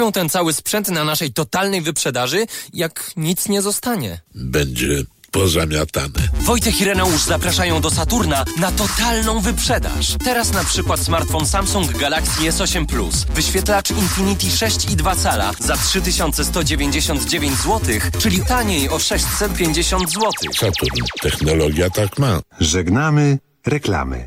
ten cały sprzęt na naszej totalnej wyprzedaży, jak nic nie zostanie. Będzie pozamiatane. Wojciech i Reneusz zapraszają do Saturna na totalną wyprzedaż. Teraz na przykład smartfon Samsung Galaxy S8 Plus. Wyświetlacz Infinity 6,2 cala za 3199 zł, czyli taniej o 650 zł. Saturn. Technologia tak ma. Żegnamy reklamy.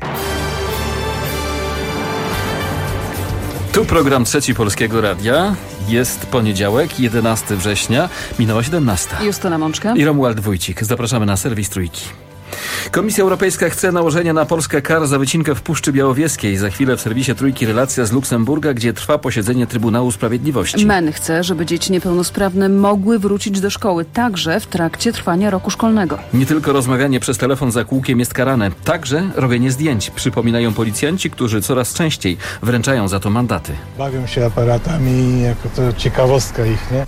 Tu program Trzeci Polskiego Radia. Jest poniedziałek, 11 września, minęła 17. Justyna Mączka I Romuald Wójcik. Zapraszamy na serwis Trójki. Komisja Europejska chce nałożenia na Polskę kar za wycinkę w Puszczy Białowieskiej. Za chwilę w serwisie Trójki relacja z Luksemburga, gdzie trwa posiedzenie Trybunału Sprawiedliwości. MEN chce, żeby dzieci niepełnosprawne mogły wrócić do szkoły, także w trakcie trwania roku szkolnego. Nie tylko rozmawianie przez telefon za kółkiem jest karane, także robienie zdjęć. Przypominają policjanci, którzy coraz częściej wręczają za to mandaty. Bawią się aparatami jako to ciekawostka ich, nie?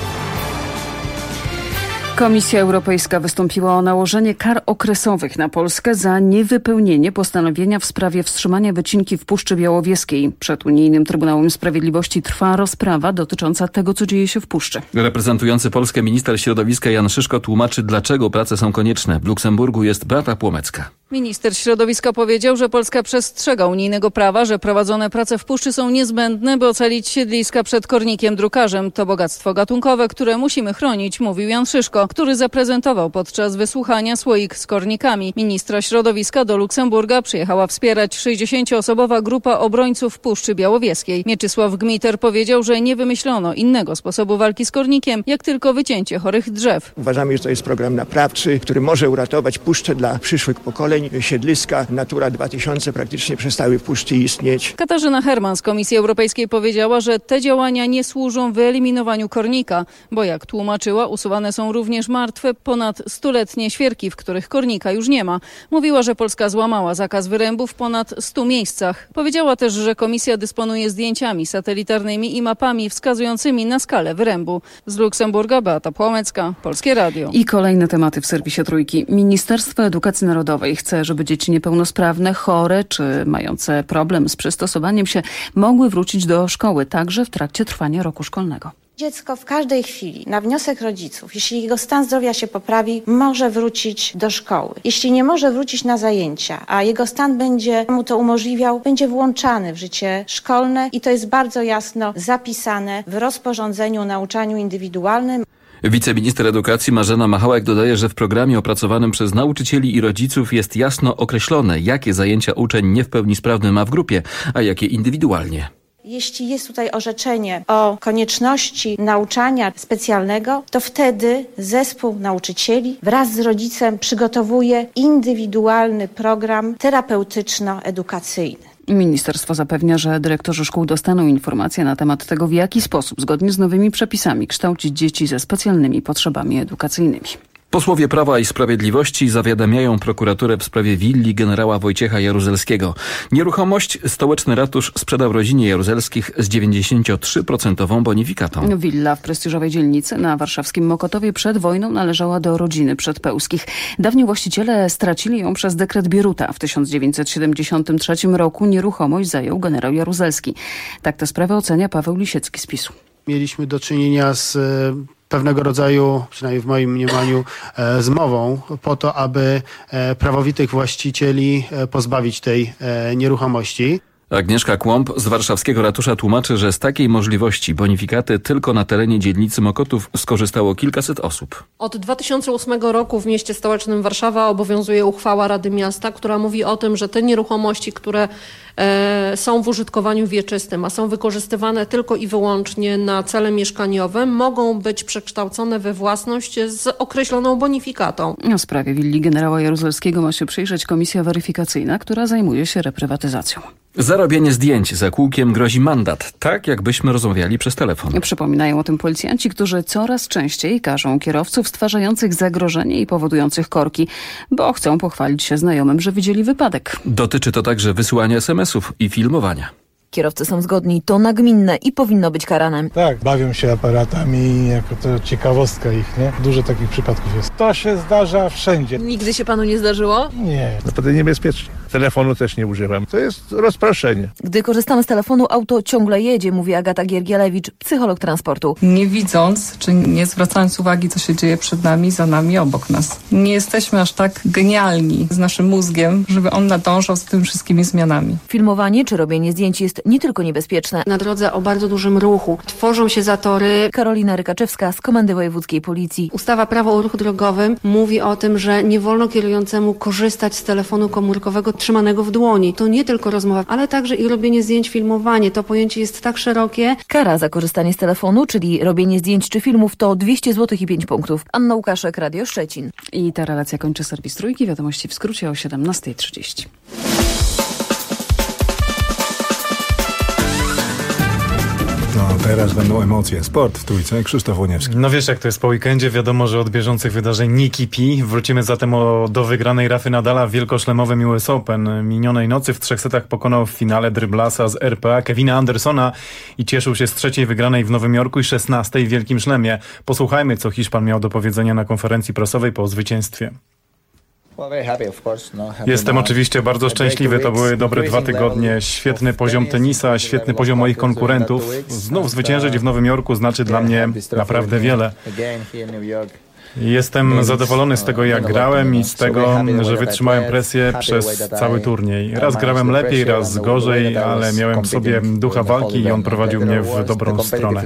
Komisja Europejska wystąpiła o nałożenie kar okresowych na Polskę za niewypełnienie postanowienia w sprawie wstrzymania wycinki w Puszczy Białowieskiej. Przed Unijnym Trybunałem Sprawiedliwości trwa rozprawa dotycząca tego, co dzieje się w Puszczy. Reprezentujący Polskę minister środowiska Jan Szyszko tłumaczy, dlaczego prace są konieczne. W Luksemburgu jest Beata Płomecka. Minister środowiska powiedział, że Polska przestrzega unijnego prawa, że prowadzone prace w puszczy są niezbędne, by ocalić siedliska przed kornikiem drukarzem. To bogactwo gatunkowe, które musimy chronić, mówił Jan Szyszko, który zaprezentował podczas wysłuchania słoik z kornikami. Ministra środowiska do Luksemburga przyjechała wspierać 60-osobowa grupa obrońców Puszczy Białowieskiej. Mieczysław Gmiter powiedział, że nie wymyślono innego sposobu walki z kornikiem, jak tylko wycięcie chorych drzew. Uważamy, że to jest program naprawczy, który może uratować puszczę dla przyszłych pokoleń. Siedliska Natura 2000 praktycznie przestały w puszczy istnieć. Katarzyna Herman z Komisji Europejskiej powiedziała, że te działania nie służą wyeliminowaniu kornika, bo jak tłumaczyła, usuwane są również martwe, ponad 100-letnie świerki, w których kornika już nie ma. Mówiła, że Polska złamała zakaz wyrębu w ponad 100 miejscach. Powiedziała też, że Komisja dysponuje zdjęciami satelitarnymi i mapami wskazującymi na skalę wyrębu. Z Luksemburga Beata Płomecka, Polskie Radio. I kolejne tematy w serwisie Trójki. Ministerstwo Edukacji Narodowej chce, żeby dzieci niepełnosprawne, chore czy mające problem z przystosowaniem się mogły wrócić do szkoły, także w trakcie trwania roku szkolnego. Dziecko w każdej chwili, na wniosek rodziców, jeśli jego stan zdrowia się poprawi, może wrócić do szkoły. Jeśli nie może wrócić na zajęcia, a jego stan będzie mu to umożliwiał, będzie włączany w życie szkolne i to jest bardzo jasno zapisane w rozporządzeniu o nauczaniu indywidualnym. Wiceminister edukacji Marzena Machałek dodaje, że w programie opracowanym przez nauczycieli i rodziców jest jasno określone, jakie zajęcia uczeń nie w pełni sprawny ma w grupie, a jakie indywidualnie. Jeśli jest tutaj orzeczenie o konieczności nauczania specjalnego, to wtedy zespół nauczycieli wraz z rodzicem przygotowuje indywidualny program terapeutyczno-edukacyjny. Ministerstwo zapewnia, że dyrektorzy szkół dostaną informacje na temat tego, w jaki sposób, zgodnie z nowymi przepisami, kształcić dzieci ze specjalnymi potrzebami edukacyjnymi. Posłowie Prawa i Sprawiedliwości zawiadamiają prokuraturę w sprawie willi generała Wojciecha Jaruzelskiego. Nieruchomość stołeczny ratusz sprzedał rodzinie Jaruzelskich z 93% bonifikatą. Willa w prestiżowej dzielnicy na warszawskim Mokotowie przed wojną należała do rodziny Przedpełskich. Dawni właściciele stracili ją przez dekret Bieruta. W 1973 roku nieruchomość zajął generał Jaruzelski. Tak tę sprawę ocenia Paweł Lisiecki z PiS-u. Mieliśmy do czynienia z pewnego rodzaju, przynajmniej w moim mniemaniu, zmową po to, aby prawowitych właścicieli pozbawić tej nieruchomości. Agnieszka Kłąb z warszawskiego ratusza tłumaczy, że z takiej możliwości bonifikaty tylko na terenie dzielnicy Mokotów skorzystało kilkaset osób. Od 2008 roku w mieście stołecznym Warszawa obowiązuje uchwała Rady Miasta, która mówi o tym, że te nieruchomości, które są w użytkowaniu wieczystym, a są wykorzystywane tylko i wyłącznie na cele mieszkaniowe, mogą być przekształcone we własność z określoną bonifikatą. W sprawie willi generała Jaruzelskiego ma się przyjrzeć komisja weryfikacyjna, która zajmuje się reprywatyzacją. Za robienie zdjęć za kółkiem grozi mandat, tak jakbyśmy rozmawiali przez telefon. Przypominają o tym policjanci, którzy coraz częściej karzą kierowców stwarzających zagrożenie i powodujących korki, bo chcą pochwalić się znajomym, że widzieli wypadek. Dotyczy to także wysyłania SMS-ów i filmowania. Kierowcy są zgodni, to nagminne i powinno być karane. Tak, bawią się aparatami jako to ciekawostka ich, nie? Dużo takich przypadków jest. To się zdarza wszędzie. Nigdy się panu nie zdarzyło? Nie. Naprawdę niebezpiecznie. Telefonu też nie używam. To jest rozproszenie. Gdy korzystamy z telefonu, auto ciągle jedzie, mówi Agata Giergielewicz, psycholog transportu. Nie widząc, czy nie zwracając uwagi, co się dzieje przed nami, za nami, obok nas. Nie jesteśmy aż tak genialni z naszym mózgiem, żeby on nadążał z tymi wszystkimi zmianami. Filmowanie czy robienie zdjęć jest nie tylko niebezpieczne. Na drodze o bardzo dużym ruchu tworzą się zatory. Karolina Rykaczewska z Komendy Wojewódzkiej Policji. Ustawa Prawo o ruchu drogowym mówi o tym, że nie wolno kierującemu korzystać z telefonu komórkowego trzymanego w dłoni. To nie tylko rozmowa, ale także i robienie zdjęć, filmowanie. To pojęcie jest tak szerokie. Kara za korzystanie z telefonu, czyli robienie zdjęć czy filmów, to 200 zł i 5 punktów. Anna Łukaszek, Radio Szczecin. I ta relacja kończy serwis Trójki. Wiadomości w skrócie o 17:30. No teraz będą emocje. Sport w Trójce. Krzysztof Łoniewski. No wiesz jak to jest po weekendzie. Wiadomo, że od bieżących wydarzeń nie kipi. Wrócimy zatem do wygranej Rafy Nadala w wielkoszlemowym US Open. Minionej nocy w 3 setach pokonał w finale dryblasa z RPA Kevina Andersona i cieszył się z 3. wygranej w Nowym Jorku i 16. w Wielkim Szlemie. Posłuchajmy, co Hiszpan miał do powiedzenia na konferencji prasowej po zwycięstwie. Jestem oczywiście bardzo szczęśliwy. To były dobre 2 tygodnie. Świetny poziom tenisa, świetny poziom moich konkurentów. Znów zwyciężyć w Nowym Jorku znaczy dla mnie naprawdę wiele. Jestem zadowolony z tego, jak grałem i z tego, że wytrzymałem presję przez cały turniej. Raz grałem lepiej, raz gorzej, ale miałem w sobie ducha walki i on prowadził mnie w dobrą stronę.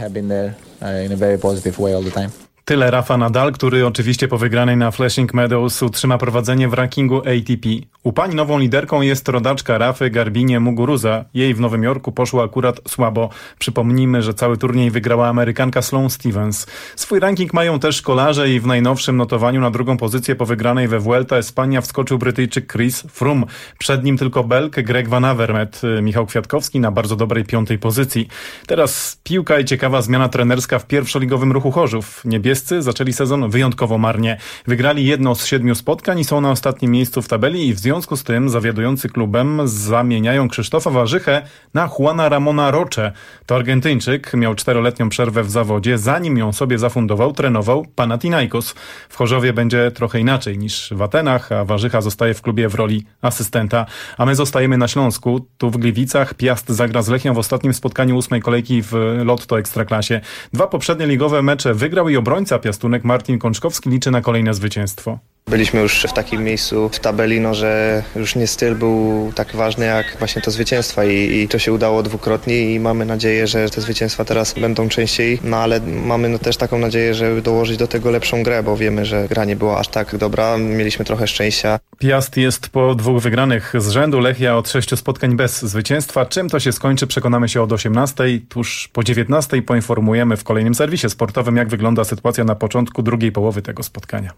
Tyle Rafa Nadal, który oczywiście po wygranej na Flushing Meadows utrzyma prowadzenie w rankingu ATP. U pań nową liderką jest rodaczka Rafy Garbinie Muguruza. Jej w Nowym Jorku poszło akurat słabo. Przypomnijmy, że cały turniej wygrała Amerykanka Sloane Stephens. Swój ranking mają też kolarze i w najnowszym notowaniu na 2. pozycję po wygranej we Vuelta Espania wskoczył Brytyjczyk Chris Froome. Przed nim tylko Belg Greg Van Avermaet. Michał Kwiatkowski na bardzo dobrej 5. pozycji. Teraz piłka i ciekawa zmiana trenerska w pierwszoligowym Ruchu Chorzów. Niebiescy zaczęli sezon wyjątkowo marnie. Wygrali 1 z 7 spotkań i są na ostatnim miejscu w tabeli i w związku z tym zawiadujący klubem zamieniają Krzysztofa Warzychę na Juana Ramona Roche. To Argentyńczyk, miał 4-letnią przerwę w zawodzie, zanim ją sobie zafundował, trenował Panathinaikos. W Chorzowie będzie trochę inaczej niż w Atenach, a Warzycha zostaje w klubie w roli asystenta. A my zostajemy na Śląsku. Tu w Gliwicach Piast zagra z Lechią w ostatnim spotkaniu 8. kolejki w Lotto Ekstraklasie. 2 poprzednie ligowe mecze wygrał i obrońca Piastunek Martin Kączkowski liczy na kolejne zwycięstwo. Byliśmy już w takim miejscu w tabeli, że już nie styl był tak ważny jak właśnie to zwycięstwa i to się udało dwukrotnie i mamy nadzieję, że te zwycięstwa teraz będą częściej, ale mamy też taką nadzieję, żeby dołożyć do tego lepszą grę, bo wiemy, że gra nie była aż tak dobra, mieliśmy trochę szczęścia. Piast jest po 2 wygranych z rzędu, Lechia od 6 spotkań bez zwycięstwa. Czym to się skończy, przekonamy się od 18. Tuż po 19 poinformujemy w kolejnym serwisie sportowym, jak wygląda sytuacja na początku drugiej połowy tego spotkania.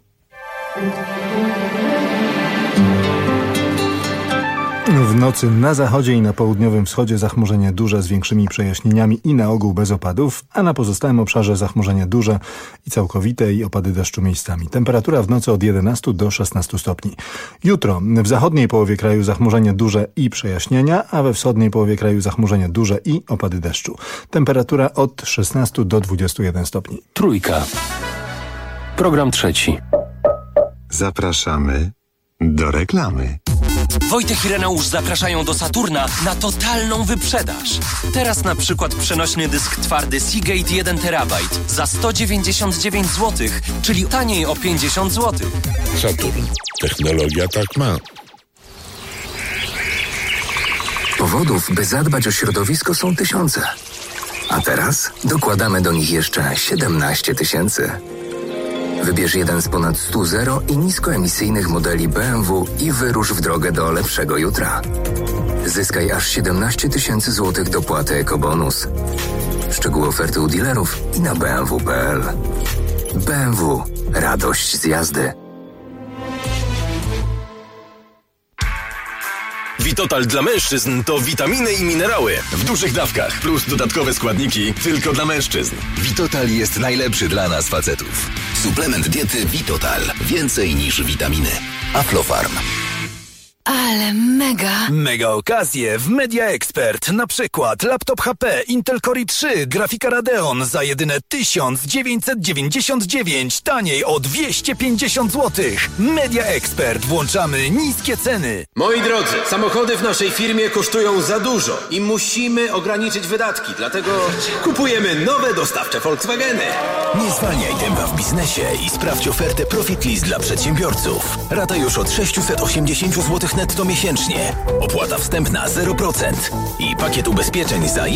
W nocy na zachodzie i na południowym wschodzie zachmurzenie duże z większymi przejaśnieniami i na ogół bez opadów, a na pozostałym obszarze zachmurzenie duże i całkowite i opady deszczu miejscami. Temperatura w nocy od 11 do 16 stopni. Jutro w zachodniej połowie kraju zachmurzenie duże i przejaśnienia, a we wschodniej połowie kraju zachmurzenie duże i opady deszczu. Temperatura od 16 do 21 stopni. Trójka. Program 3. Zapraszamy do reklamy. Wojtek i Reneusz zapraszają do Saturna na totalną wyprzedaż. Teraz na przykład przenośny dysk twardy Seagate 1 TB za 199 zł, czyli taniej o 50 zł. Saturn. Technologia tak ma. Powodów, by zadbać o środowisko, są tysiące. A teraz dokładamy do nich jeszcze 17 000. Wybierz jeden z ponad 100 zero i niskoemisyjnych modeli BMW i wyrusz w drogę do lepszego jutra. Zyskaj aż 17 000 złotych dopłaty ekobonus. Szczegóły oferty u dealerów i na bmw.pl. BMW. Radość z jazdy. Vitotal dla mężczyzn to witaminy i minerały w dużych dawkach plus dodatkowe składniki tylko dla mężczyzn. Vitotal jest najlepszy dla nas facetów. Suplement diety Vitotal. Więcej niż witaminy. Aflofarm. Ale mega! Mega okazje w Media Expert. Na przykład laptop HP Intel Core i3, grafika Radeon za jedyne 1999, taniej o 250 zł. Media Expert. Włączamy niskie ceny. Moi drodzy, samochody w naszej firmie kosztują za dużo i musimy ograniczyć wydatki, dlatego kupujemy nowe dostawcze Volkswageny. Nie zwalniaj tempa w biznesie i sprawdź ofertę Profit List dla przedsiębiorców. Rata już od 680 zł netto miesięcznie. Opłata wstępna 0% i pakiet ubezpieczeń za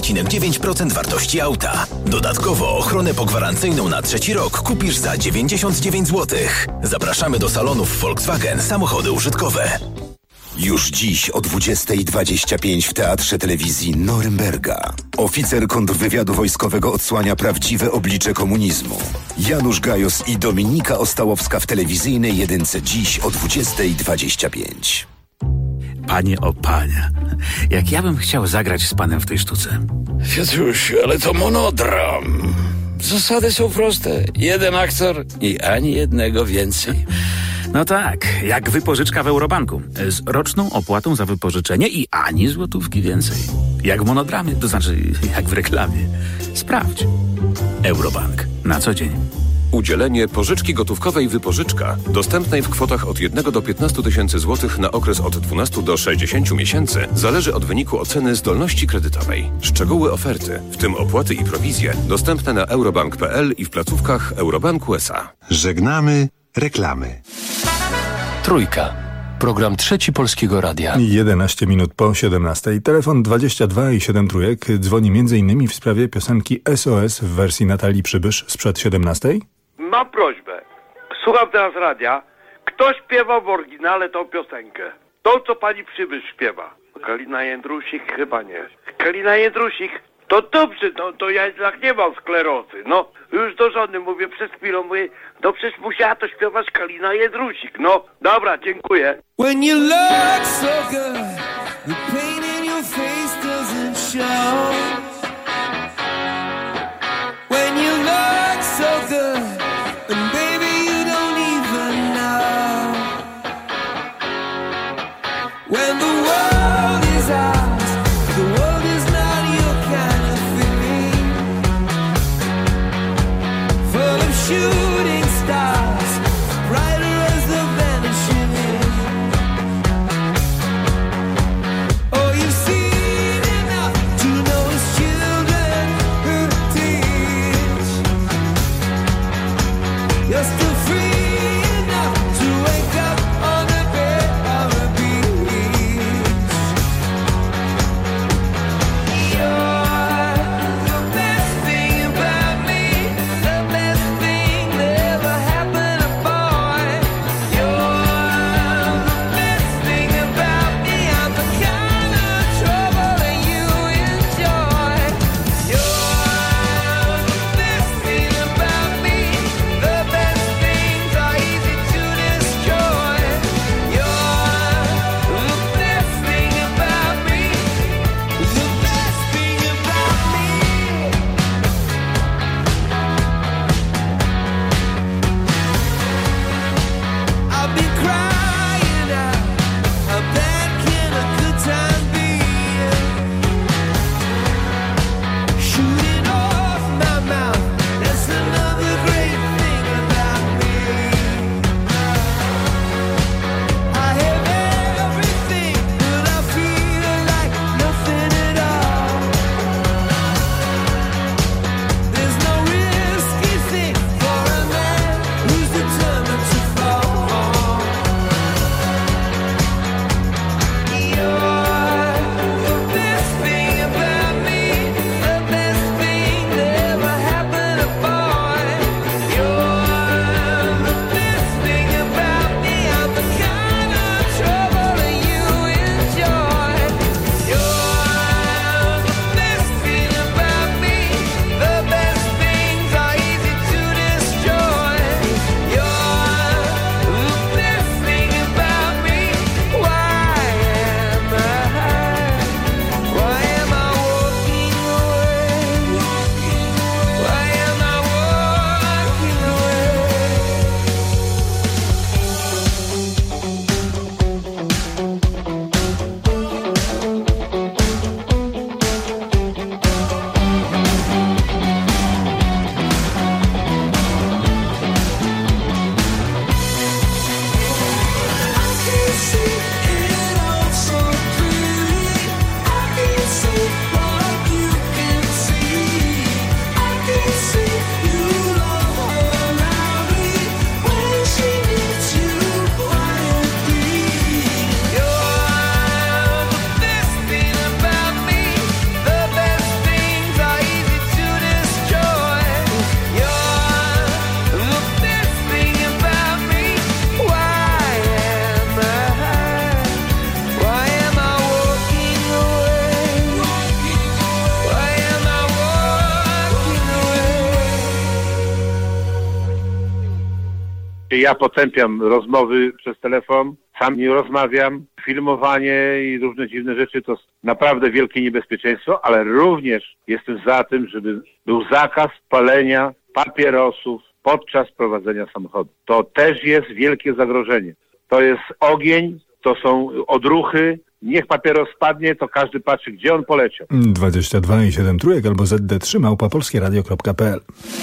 1,9% wartości auta. Dodatkowo ochronę pogwarancyjną na 3. rok kupisz za 99 zł. Zapraszamy do salonów Volkswagen Samochody Użytkowe. Już dziś o 20:25 w Teatrze Telewizji Norymberga. Oficer kontrwywiadu wojskowego odsłania prawdziwe oblicze komunizmu. Janusz Gajos i Dominika Ostałowska w telewizyjnej jedynce dziś o 20:25. Panie o panie, jak ja bym chciał zagrać z panem w tej sztuce. Piotrusiu, ale to monodram. Zasady są proste. Jeden aktor i ani jednego więcej. No tak, jak wypożyczka w Eurobanku. Z roczną opłatą za wypożyczenie i ani złotówki więcej. Jak w monodramie, to znaczy jak w reklamie. Sprawdź. Eurobank. Na co dzień. Udzielenie pożyczki gotówkowej wypożyczka dostępnej w kwotach od 1 do 15 tysięcy złotych na okres od 12 do 60 miesięcy zależy od wyniku oceny zdolności kredytowej. Szczegóły oferty, w tym opłaty i prowizje, dostępne na eurobank.pl i w placówkach Eurobanku S.A. Żegnamy reklamy. Trójka. Program Trzeci Polskiego Radia. 11 minut po 17. Telefon 22 i 7 trójek dzwoni m.in. w sprawie piosenki SOS w wersji Natalii Przybysz sprzed 17. Mam prośbę. Słucham teraz radia. Kto śpiewa w oryginale tą piosenkę? Tą, co pani Przybysz śpiewa. Kalina Jędrusik? Chyba nie. Kalina Jędrusik? To dobrze, to ja jednak nie mam sklerozy. No, już do żony mówię, przed chwilą mówię, no przecież musiała to śpiewać Kalina Jędrusik. No, dobra, dziękuję. When you look so good, the pain in your face doesn't show. When you look so good, and baby you don't even know. When the world is ours, the world is not your kind of thing. Full of shooting stars, brighter as the vanishing. Oh, you've seen enough to know it's children who teach. You're still free enough to wake up on the bed of a beach. You're the best thing about me, the best thing that Ja potępiam rozmowy przez telefon, sam nie rozmawiam. Filmowanie i różne dziwne rzeczy to naprawdę wielkie niebezpieczeństwo, ale również jestem za tym, żeby był zakaz palenia papierosów podczas prowadzenia samochodu. To też jest wielkie zagrożenie. To jest ogień, to są odruchy. Niech papieros spadnie, to każdy patrzy, gdzie on poleciał. 22 i 7 trójek albo ZD3@polskieradio.pl.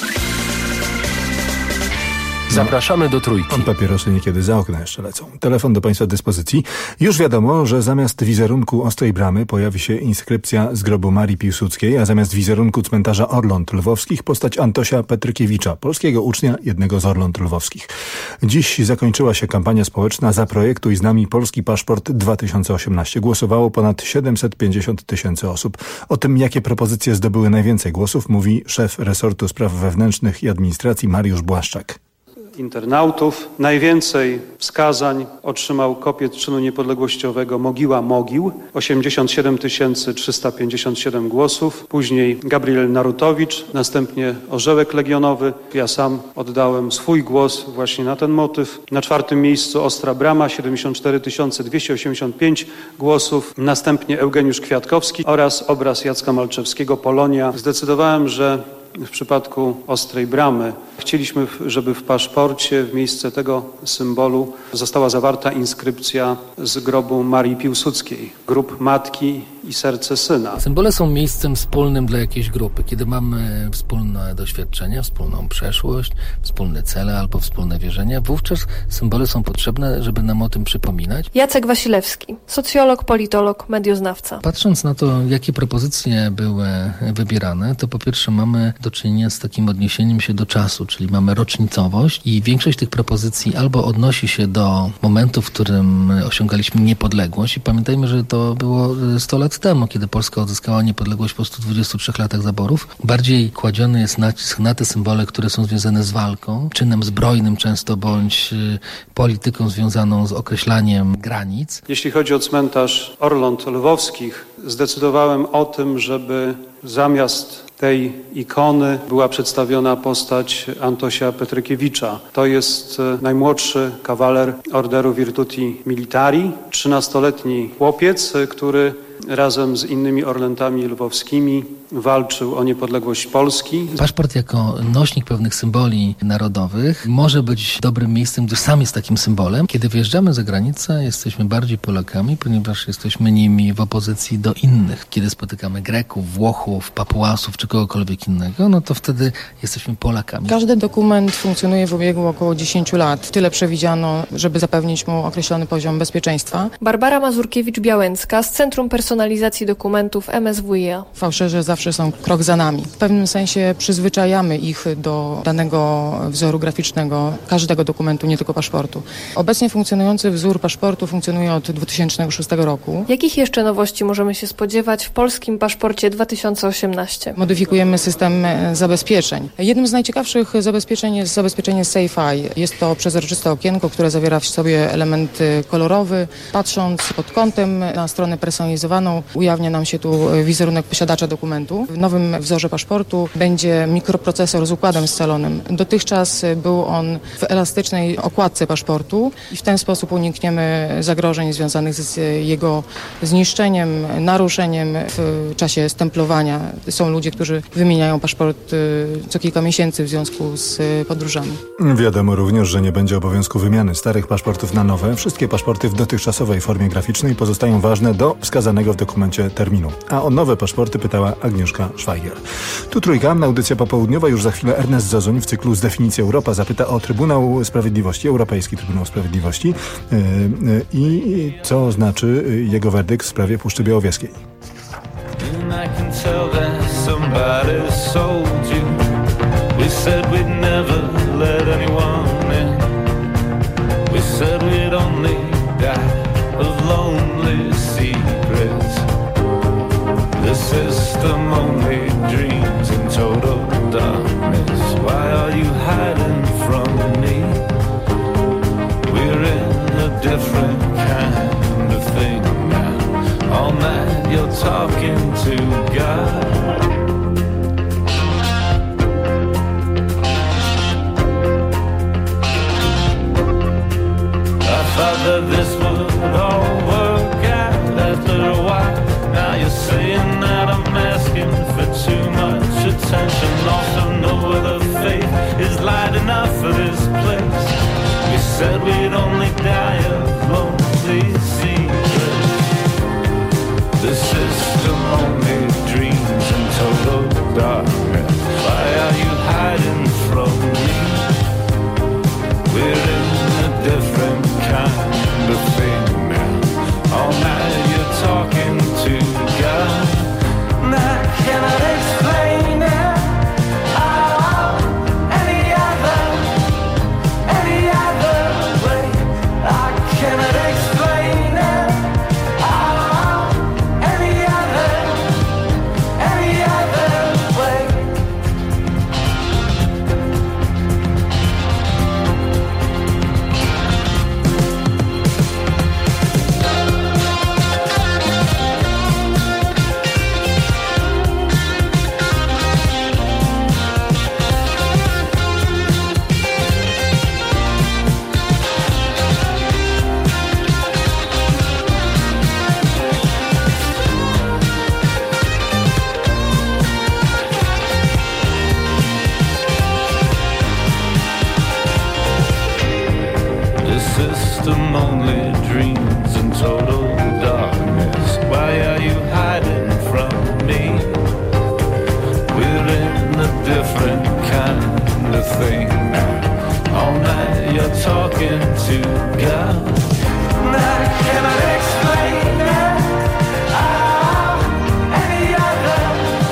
Zapraszamy do Trójki. Papierosy niekiedy za okna jeszcze lecą. Telefon do Państwa dyspozycji. Już wiadomo, że zamiast wizerunku Ostrej Bramy pojawi się inskrypcja z grobu Marii Piłsudskiej, a zamiast wizerunku cmentarza Orląt Lwowskich postać Antosia Petrykiewicza, polskiego ucznia jednego z Orląt Lwowskich. Dziś zakończyła się kampania społeczna Zaprojektuj z nami Polski Paszport 2018. Głosowało ponad 750 000 osób. O tym, jakie propozycje zdobyły najwięcej głosów, mówi szef resortu spraw wewnętrznych i administracji Mariusz Błaszczak. Internautów. Najwięcej wskazań otrzymał kopiec czynu niepodległościowego Mogiła Mogił, 87 357 głosów. Później Gabriel Narutowicz, następnie Orzełek Legionowy. Ja sam oddałem swój głos właśnie na ten motyw. Na 4. miejscu Ostra Brama, 74 285 głosów. Następnie Eugeniusz Kwiatkowski oraz obraz Jacka Malczewskiego Polonia. Zdecydowałem, że w przypadku Ostrej Bramy chcieliśmy, żeby w paszporcie w miejsce tego symbolu została zawarta inskrypcja z grobu Marii Piłsudskiej. Grób matki i serce syna. Symbole są miejscem wspólnym dla jakiejś grupy. Kiedy mamy wspólne doświadczenia, wspólną przeszłość, wspólne cele albo wspólne wierzenia, wówczas symbole są potrzebne, żeby nam o tym przypominać. Jacek Wasilewski, socjolog, politolog, medioznawca. Patrząc na to, jakie propozycje były wybierane, to po pierwsze mamy do czynienia z takim odniesieniem się do czasu, czyli mamy rocznicowość i większość tych propozycji albo odnosi się do momentu, w którym osiągaliśmy niepodległość i pamiętajmy, że to było 100 lat temu, kiedy Polska odzyskała niepodległość po 123 latach zaborów. Bardziej kładziony jest nacisk na te symbole, które są związane z walką, czynem zbrojnym często, bądź polityką związaną z określaniem granic. Jeśli chodzi o cmentarz Orląt Lwowskich, zdecydowałem o tym, żeby zamiast tej ikony była przedstawiona postać Antosia Petrykiewicza. To jest najmłodszy kawaler Orderu Virtuti Militari, 13-letni chłopiec, który razem z innymi Orlętami lwowskimi walczył o niepodległość Polski. Paszport jako nośnik pewnych symboli narodowych może być dobrym miejscem, gdyż sam jest takim symbolem. Kiedy wyjeżdżamy za granicę, jesteśmy bardziej Polakami, ponieważ jesteśmy nimi w opozycji do innych. Kiedy spotykamy Greków, Włochów, Papuasów czy kogokolwiek innego, no to wtedy jesteśmy Polakami. Każdy dokument funkcjonuje w obiegu około 10 lat. Tyle przewidziano, żeby zapewnić mu określony poziom bezpieczeństwa. Barbara Mazurkiewicz-Białęcka z Centrum Personalizacji Dokumentów MSWiA. Fałszerze zawsze są krok za nami. W pewnym sensie przyzwyczajamy ich do danego wzoru graficznego, każdego dokumentu, nie tylko paszportu. Obecnie funkcjonujący wzór paszportu funkcjonuje od 2006 roku. Jakich jeszcze nowości możemy się spodziewać w polskim paszporcie 2018? Modyfikujemy system zabezpieczeń. Jednym z najciekawszych zabezpieczeń jest zabezpieczenie Safe Eye. Jest to przezroczyste okienko, które zawiera w sobie element kolorowy. Patrząc pod kątem na stronę personalizowaną, ujawnia nam się tu wizerunek posiadacza dokumentu. W nowym wzorze paszportu będzie mikroprocesor z układem scalonym. Dotychczas był on w elastycznej okładce paszportu i w ten sposób unikniemy zagrożeń związanych z jego zniszczeniem, naruszeniem w czasie stemplowania. Są ludzie, którzy wymieniają paszport co kilka miesięcy w związku z podróżami. Wiadomo również, że nie będzie obowiązku wymiany starych paszportów na nowe. Wszystkie paszporty w dotychczasowej formie graficznej pozostają ważne do wskazanego w dokumencie terminu. A o nowe paszporty pytała Agnieszka Szwajger. Tu Trójka, audycja popołudniowa. Już za chwilę Ernest Zozuń w cyklu z definicji Europa zapyta o Trybunał Sprawiedliwości, Europejski Trybunał Sprawiedliwości i co znaczy jego werdykt w sprawie Puszczy Białowieskiej. The system only dreams in total darkness. Why are you hiding from me? We're in a different kind of thing now. All night you're talking to God. is light enough for this place. We said we'd only die of lonely secrets. The system only dreams in total darkness. Why are you hiding from me? We're in a different kind of thing now. All night you're talking to God, and I cannot explain it. Oh, any other way. I cannot explain it. Oh, any other way. The system only dreams in total darkness. Why are you hiding from me? We're in a different kind of thing now. All night you're talking to God, and I cannot explain it. Oh, any other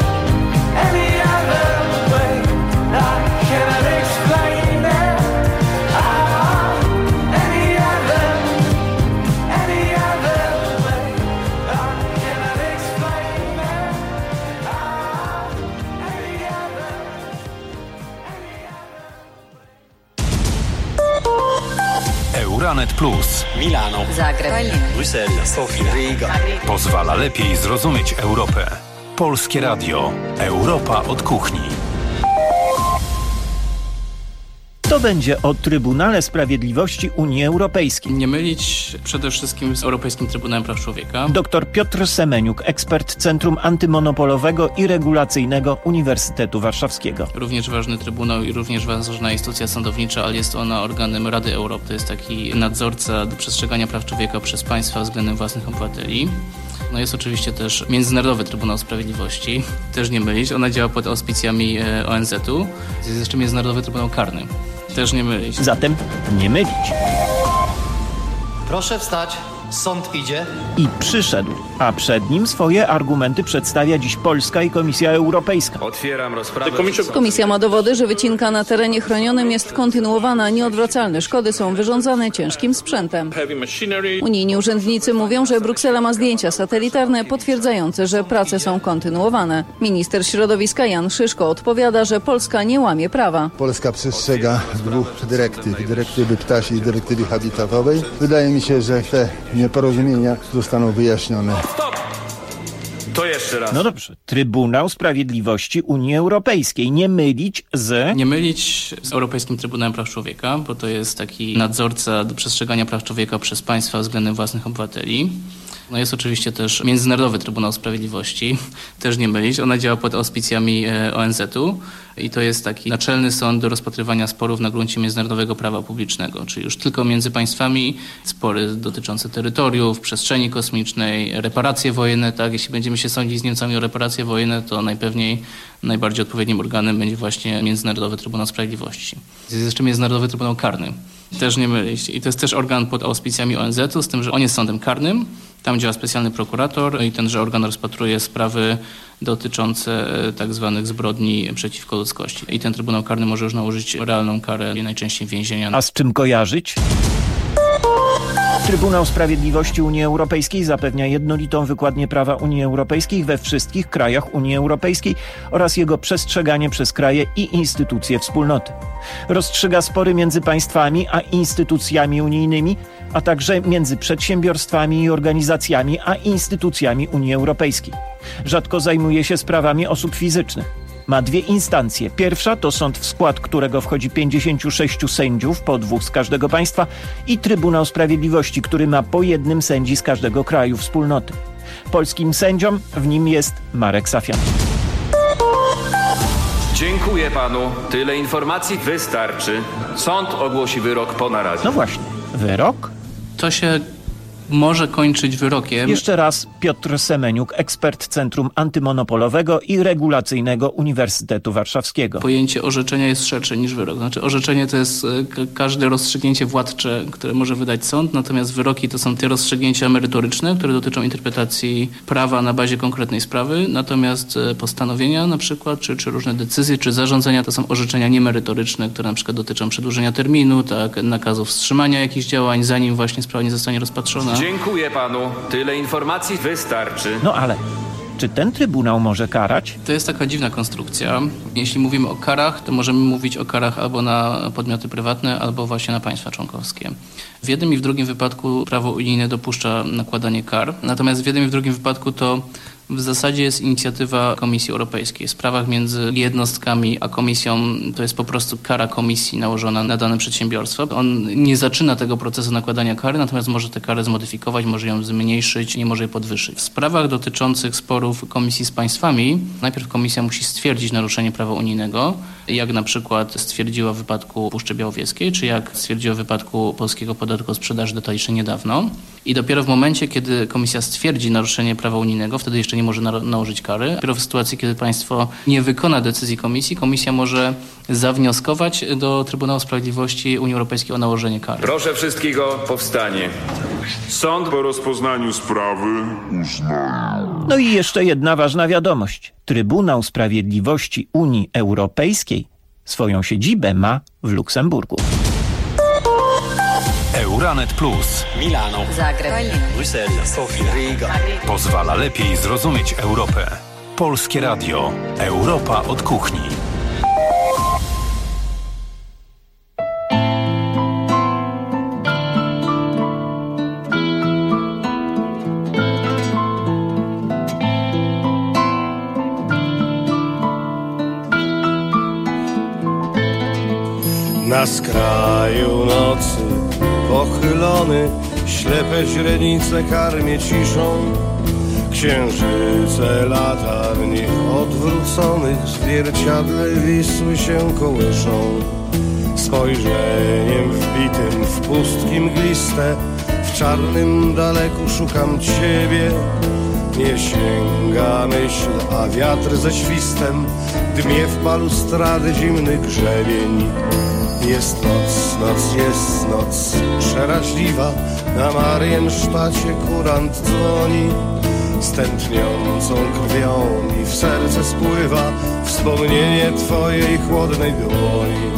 way. I cannot explain it. Oh, any other way. I cannot explain it. Oh, any other. Euranet Plus. Milano, Zagreb, Bruksela, Sofia, Riga. Pozwala lepiej zrozumieć Europę. Polskie Radio. Europa od kuchni. To będzie o Trybunale Sprawiedliwości Unii Europejskiej. Nie mylić przede wszystkim z Europejskim Trybunałem Praw Człowieka. Dr Piotr Semeniuk, ekspert Centrum Antymonopolowego i Regulacyjnego Uniwersytetu Warszawskiego. Również ważny trybunał i również ważna instytucja sądownicza, ale jest ona organem Rady Europy. To jest taki nadzorca do przestrzegania praw człowieka przez państwa względem własnych obywateli. No jest oczywiście też Międzynarodowy Trybunał Sprawiedliwości, też nie mylić, ona działa pod auspicjami ONZ-u. Jest jeszcze Międzynarodowy Trybunał Karny, też nie mylić. Zatem nie mylić. Proszę wstać, sąd idzie. I przyszedł, a przed nim swoje argumenty przedstawia dziś Polska i Komisja Europejska. Otwieram rozprawę. Komisja ma dowody, że wycinka na terenie chronionym jest kontynuowana. Nieodwracalne szkody są wyrządzane ciężkim sprzętem. Unijni urzędnicy mówią, że Bruksela ma zdjęcia satelitarne potwierdzające, że prace są kontynuowane. Minister środowiska Jan Szyszko odpowiada, że Polska nie łamie prawa. Polska przestrzega dwóch dyrektyw. Dyrektywy ptasiej i dyrektywy habitatowej. Wydaje mi się, że te nieporozumienia zostaną wyjaśnione. Stop! To jeszcze raz. No dobrze. Trybunał Sprawiedliwości Unii Europejskiej. Nie mylić z... Nie mylić z Europejskim Trybunałem Praw Człowieka, bo to jest taki nadzorca do przestrzegania praw człowieka przez państwa względem własnych obywateli. No jest oczywiście też Międzynarodowy Trybunał Sprawiedliwości, też nie mylić. Ona działa pod auspicjami ONZ-u i to jest taki naczelny sąd do rozpatrywania sporów na gruncie międzynarodowego prawa publicznego, czyli już tylko między państwami spory dotyczące terytoriów, przestrzeni kosmicznej, reparacje wojenne, tak? Jeśli będziemy się sądzić z Niemcami o reparacje wojenne, to najpewniej najbardziej odpowiednim organem będzie właśnie Międzynarodowy Trybunał Sprawiedliwości. Jest jeszcze Międzynarodowy Trybunał Karny. Też nie mylić. I to jest też organ pod auspicjami ONZ-u, z tym, że on jest sądem karnym. Tam działa specjalny prokurator i tenże organ rozpatruje sprawy dotyczące tak zwanych zbrodni przeciwko ludzkości. I ten Trybunał Karny może już nałożyć realną karę, najczęściej więzienia. A z czym kojarzyć? Trybunał Sprawiedliwości Unii Europejskiej zapewnia jednolitą wykładnię prawa Unii Europejskiej we wszystkich krajach Unii Europejskiej oraz jego przestrzeganie przez kraje i instytucje wspólnoty. Rozstrzyga spory między państwami a instytucjami unijnymi, a także między przedsiębiorstwami i organizacjami a instytucjami Unii Europejskiej. Rzadko zajmuje się sprawami osób fizycznych. Ma dwie instancje. Pierwsza to sąd, w skład którego wchodzi 56 sędziów, po 2 z każdego państwa, i Trybunał Sprawiedliwości, który ma po 1 sędzi z każdego kraju wspólnoty. Polskim sędziom w nim jest Marek Safian. Dziękuję panu. Tyle informacji wystarczy. Sąd ogłosi wyrok po naradzie. No właśnie, wyrok? To się może kończyć wyrokiem. Jeszcze raz Piotr Semeniuk, ekspert Centrum Antymonopolowego i Regulacyjnego Uniwersytetu Warszawskiego. Pojęcie orzeczenia jest szersze niż wyrok. Znaczy orzeczenie to jest każde rozstrzygnięcie władcze, które może wydać sąd, natomiast wyroki to są te rozstrzygnięcia merytoryczne, które dotyczą interpretacji prawa na bazie konkretnej sprawy, natomiast postanowienia na przykład, czy różne decyzje, czy zarządzenia to są orzeczenia niemerytoryczne, które na przykład dotyczą przedłużenia terminu, tak, nakazu wstrzymania jakichś działań, zanim właśnie sprawa nie zostanie rozpatrzona. Dziękuję panu. Tyle informacji wystarczy. No ale czy ten Trybunał może karać? To jest taka dziwna konstrukcja. Jeśli mówimy o karach, to możemy mówić o karach albo na podmioty prywatne, albo właśnie na państwa członkowskie. W jednym i w drugim wypadku prawo unijne dopuszcza nakładanie kar, natomiast w jednym i w drugim wypadku to w zasadzie jest inicjatywa Komisji Europejskiej. W sprawach między jednostkami a Komisją to jest po prostu kara Komisji nałożona na dane przedsiębiorstwo. On nie zaczyna tego procesu nakładania kary, natomiast może tę karę zmodyfikować, może ją zmniejszyć, nie może jej podwyższyć. W sprawach dotyczących sporów Komisji z państwami najpierw Komisja musi stwierdzić naruszenie prawa unijnego, jak na przykład stwierdziła w wypadku Puszczy Białowieskiej, czy jak stwierdziła w wypadku polskiego podatku od sprzedaży detalicznej niedawno. I dopiero w momencie, kiedy Komisja stwierdzi naruszenie prawa unijnego, wtedy jeszcze nie może nałożyć kary. Dopiero w sytuacji, kiedy państwo nie wykona decyzji Komisji, Komisja może zawnioskować do Trybunału Sprawiedliwości Unii Europejskiej o nałożenie kary. Proszę wszystkich o powstanie. Sąd po rozpoznaniu sprawy uznaje. No i jeszcze jedna ważna wiadomość. Trybunał Sprawiedliwości Unii Europejskiej swoją siedzibę ma w Luksemburgu. Euranet Plus. Milano. Zagreb. Bruksela. Sofia. Riga. Pozwala lepiej zrozumieć Europę. Polskie Radio. Europa od kuchni. Na skraju nocy pochylony, ślepe źrenice karmię ciszą. Księżyce latarni odwróconych w zwierciadle Wisły się kołyszą. Spojrzeniem wbitym w pustki mgliste, w czarnym daleku szukam ciebie. Nie sięga myśl, a wiatr ze świstem dmie w balustrady zimny grzebień. Jest noc, jest noc przeraźliwa, na Mariensztacie kurant dzwoni. Z tętniącą krwią mi w serce spływa wspomnienie twojej chłodnej dłoni.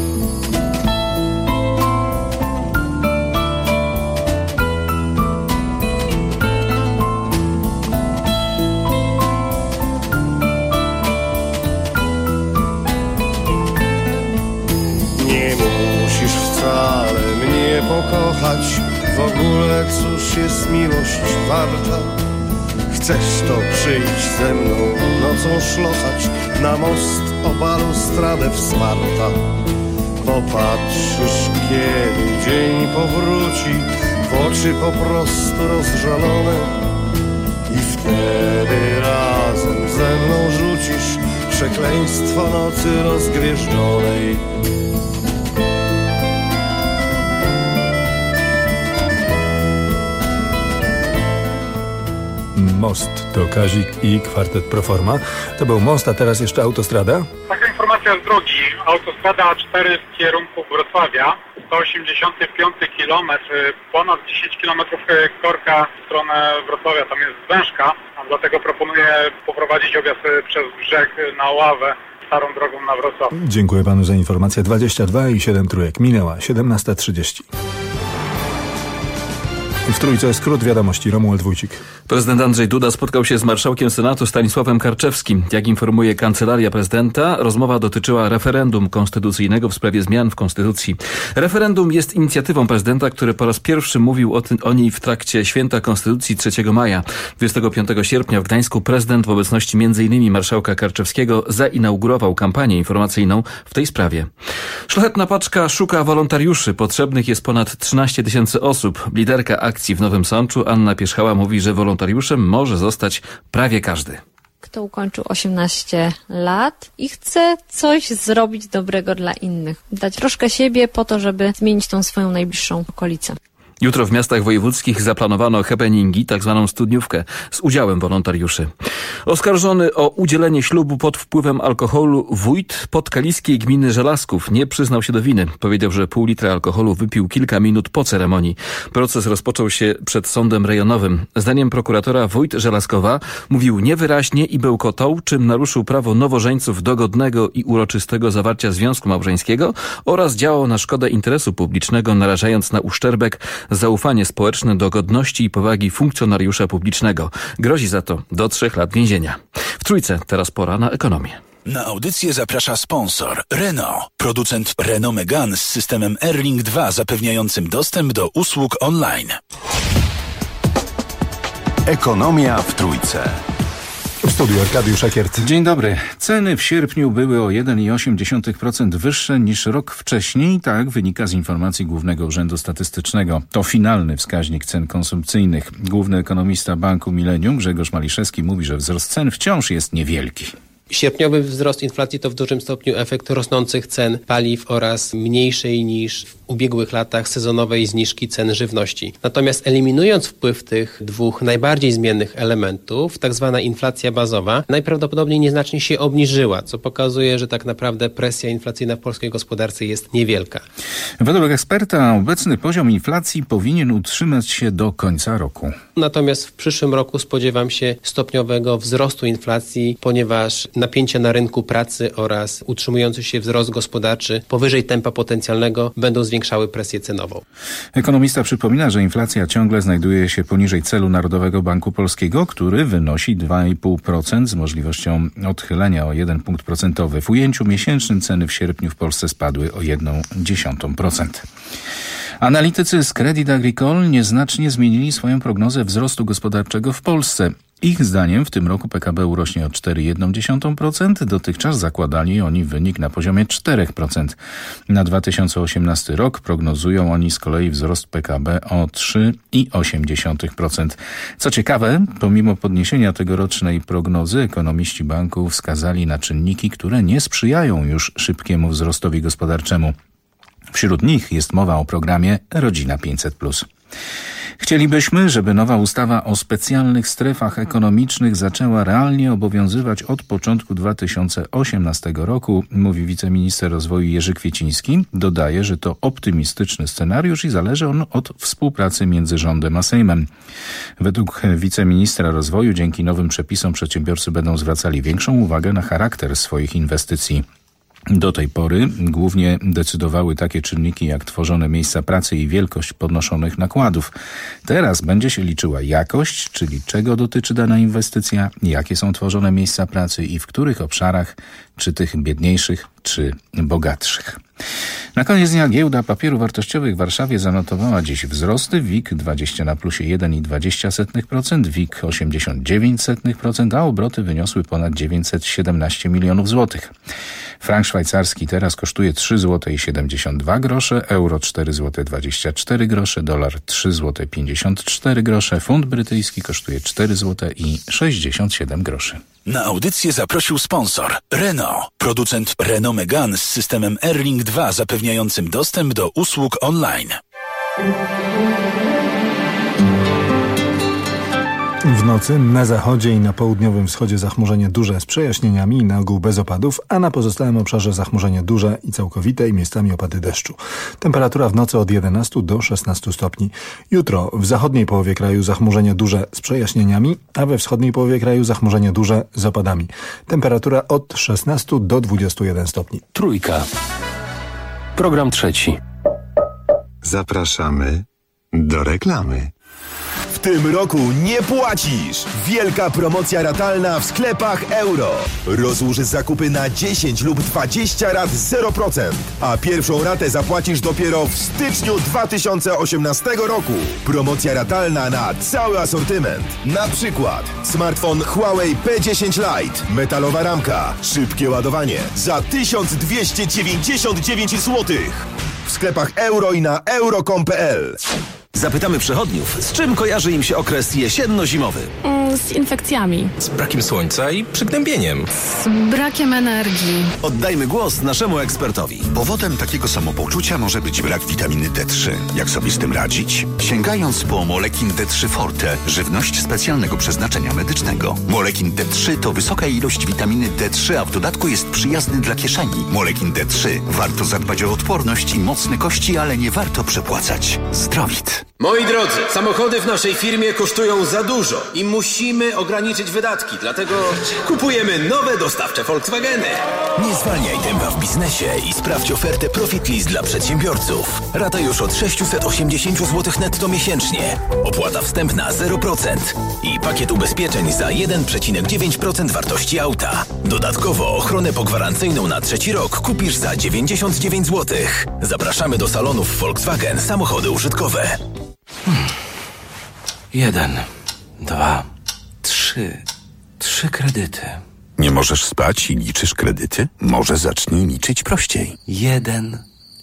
Pokochać w ogóle, cóż jest miłość warta? Chcesz to przyjść ze mną nocą szlochać na most o balustradę wsparta. Popatrzysz, kiedy dzień powróci w oczy po prostu rozżalone i wtedy razem ze mną rzucisz przekleństwo nocy rozgwieżdżonej. Most to Kazik i kwartet Proforma. To był most, a teraz jeszcze autostrada? Taka informacja z drogi. Autostrada A4 w kierunku Wrocławia. 185 km, ponad 10 km korka w stronę Wrocławia, tam jest zwężka, a dlatego proponuję poprowadzić objazd przez brzeg na Ławę, starą drogą na Wrocław. Dziękuję panu za informację. 22 i 7 trójek. Minęła 17:30. W Trójce skrót wiadomości. Romuald Wójcik. Prezydent Andrzej Duda spotkał się z marszałkiem Senatu Stanisławem Karczewskim. Jak informuje Kancelaria Prezydenta, rozmowa dotyczyła referendum konstytucyjnego w sprawie zmian w Konstytucji. Referendum jest inicjatywą prezydenta, który po raz pierwszy mówił o niej w trakcie Święta Konstytucji 3 maja. 25 sierpnia w Gdańsku prezydent w obecności m.in. marszałka Karczewskiego zainaugurował kampanię informacyjną w tej sprawie. Szlachetna paczka szuka wolontariuszy. Potrzebnych jest ponad 13 000 osób. Liderka akcji w Nowym Sączu Anna Pierzchała mówi, że wolontariuszem może zostać prawie każdy. kto ukończył 18 lat i chce coś zrobić dobrego dla innych. Dać troszkę siebie po to, żeby zmienić tą swoją najbliższą okolicę. Jutro w miastach wojewódzkich zaplanowano happeningi, tak zwaną studniówkę, z udziałem wolontariuszy. Oskarżony o udzielenie ślubu pod wpływem alkoholu wójt podkaliskiej gminy Żelazków nie przyznał się do winy. Powiedział, że pół litra alkoholu wypił kilka minut po ceremonii. Proces rozpoczął się przed sądem rejonowym. Zdaniem prokuratora wójt Żelazkowa mówił niewyraźnie i bełkotał, czym naruszył prawo nowożeńców do godnego i uroczystego zawarcia związku małżeńskiego oraz działał na szkodę interesu publicznego, narażając na uszczerbek zaufanie społeczne do godności i powagi funkcjonariusza publicznego. Grozi za to do 3 lat więzienia. W Trójce teraz pora na ekonomię. Na audycję zaprasza sponsor Renault, producent Renault Megane z systemem Airlink 2 zapewniającym dostęp do usług online. Ekonomia w Trójce. W studiu Arkadiusz Ekiert. Dzień dobry. Ceny w sierpniu były o 1,8% wyższe niż rok wcześniej. Tak wynika z informacji Głównego Urzędu Statystycznego. To finalny wskaźnik cen konsumpcyjnych. Główny ekonomista Banku Millennium Grzegorz Maliszewski mówi, że wzrost cen wciąż jest niewielki. Sierpniowy wzrost inflacji to w dużym stopniu efekt rosnących cen paliw oraz mniejszej niż w ubiegłych latach sezonowej zniżki cen żywności. Natomiast eliminując wpływ tych dwóch najbardziej zmiennych elementów, tak zwana inflacja bazowa najprawdopodobniej nieznacznie się obniżyła, co pokazuje, że tak naprawdę presja inflacyjna w polskiej gospodarce jest niewielka. Według eksperta obecny poziom inflacji powinien utrzymać się do końca roku. Natomiast w przyszłym roku spodziewam się stopniowego wzrostu inflacji, ponieważ napięcia na rynku pracy oraz utrzymujący się wzrost gospodarczy powyżej tempa potencjalnego będą zwiększały presję cenową. Ekonomista przypomina, że inflacja ciągle znajduje się poniżej celu Narodowego Banku Polskiego, który wynosi 2,5% z możliwością odchylenia o 1 punkt procentowy. W ujęciu miesięcznym ceny w sierpniu w Polsce spadły o 0,1%. Analitycy z Crédit Agricole nieznacznie zmienili swoją prognozę wzrostu gospodarczego w Polsce. Ich zdaniem w tym roku PKB urośnie o 4,1%. Dotychczas zakładali oni wynik na poziomie 4%. Na 2018 rok prognozują oni z kolei wzrost PKB o 3,8%. Co ciekawe, pomimo podniesienia tegorocznej prognozy, ekonomiści banku wskazali na czynniki, które nie sprzyjają już szybkiemu wzrostowi gospodarczemu. Wśród nich jest mowa o programie Rodzina 500+. Chcielibyśmy, żeby nowa ustawa o specjalnych strefach ekonomicznych zaczęła realnie obowiązywać od początku 2018 roku, mówi wiceminister rozwoju Jerzy Kwieciński. Dodaje, że to optymistyczny scenariusz i zależy on od współpracy między rządem a Sejmem. Według wiceministra rozwoju dzięki nowym przepisom przedsiębiorcy będą zwracali większą uwagę na charakter swoich inwestycji. Do tej pory głównie decydowały takie czynniki jak tworzone miejsca pracy i wielkość podnoszonych nakładów. Teraz będzie się liczyła jakość, czyli czego dotyczy dana inwestycja, jakie są tworzone miejsca pracy i w których obszarach, czy tych biedniejszych, czy bogatszych. Na koniec dnia giełda papierów wartościowych w Warszawie zanotowała dziś wzrosty. WIG 20 na plusie 1,20%, WIG 89%, a obroty wyniosły ponad 917 milionów złotych. Frank szwajcarski teraz kosztuje 3,72 zł, euro 4,24 zł, dolar 3,54 zł, funt brytyjski kosztuje 4,67 zł. Na audycję zaprosił sponsor Renault, producent Renault Megane z systemem Airlink 2 zapewniającym dostęp do usług online. W nocy na zachodzie i na południowym wschodzie zachmurzenie duże z przejaśnieniami i na ogół bez opadów, a na pozostałym obszarze zachmurzenie duże i całkowite i miejscami opady deszczu. Temperatura w nocy od 11 do 16 stopni. Jutro w zachodniej połowie kraju zachmurzenie duże z przejaśnieniami, a we wschodniej połowie kraju zachmurzenie duże z opadami. Temperatura od 16 do 21 stopni. Trójka. Program trzeci. Zapraszamy do reklamy. W tym roku nie płacisz! Wielka promocja ratalna w sklepach Euro. Rozłóż zakupy na 10 lub 20 rat 0%, a pierwszą ratę zapłacisz dopiero w styczniu 2018 roku. Promocja ratalna na cały asortyment. Na przykład smartfon Huawei P10 Lite, metalowa ramka, szybkie ładowanie za 1299 zł. W sklepach Euro i na euro.com.pl. Zapytamy przechodniów, z czym kojarzy im się okres jesienno-zimowy. z infekcjami. Z brakiem słońca i przygnębieniem. Z brakiem energii. Oddajmy głos naszemu ekspertowi. Powodem takiego samopoczucia może być brak witaminy D3. Jak sobie z tym radzić? Sięgając po Molekin D3 Forte, żywność specjalnego przeznaczenia medycznego. Molekin D3 to wysoka ilość witaminy D3, a w dodatku jest przyjazny dla kieszeni. Molekin D3. Warto zadbać o odporność i mocne kości, ale nie warto przepłacać. Zdrowit. Moi drodzy, samochody w naszej firmie kosztują za dużo i musimy ograniczyć wydatki, dlatego kupujemy nowe dostawcze Volkswageny. Nie zwalniaj tempa w biznesie i sprawdź ofertę Profit Lease dla przedsiębiorców. Rata już od 680 zł netto miesięcznie. Opłata wstępna 0% i pakiet ubezpieczeń za 1,9% wartości auta. Dodatkowo ochronę pogwarancyjną na 3. rok kupisz za 99 zł. Zapraszamy do salonów Volkswagen Samochody Użytkowe. 1, 2, 3. 3 kredyty. Nie możesz spać i liczysz kredyty? Może zacznij liczyć prościej. 1.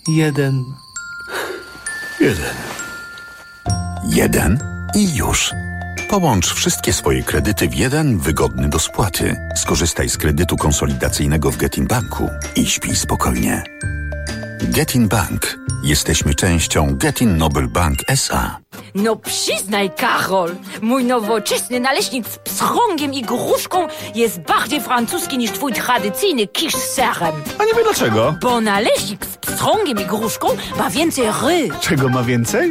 1 i już. Połącz wszystkie swoje kredyty w jeden wygodny do spłaty. Skorzystaj z kredytu konsolidacyjnego w Getin Banku i śpij spokojnie. Getin Bank. Jesteśmy częścią Getin Nobel Bank S.A. No przyznaj, Karol, mój nowoczesny naleśnik z pstrągiem i gruszką jest bardziej francuski niż twój tradycyjny kisz z serem. A nie wiem dlaczego. Bo naleśnik z pstrągiem i gruszką ma więcej ry. Czego ma więcej?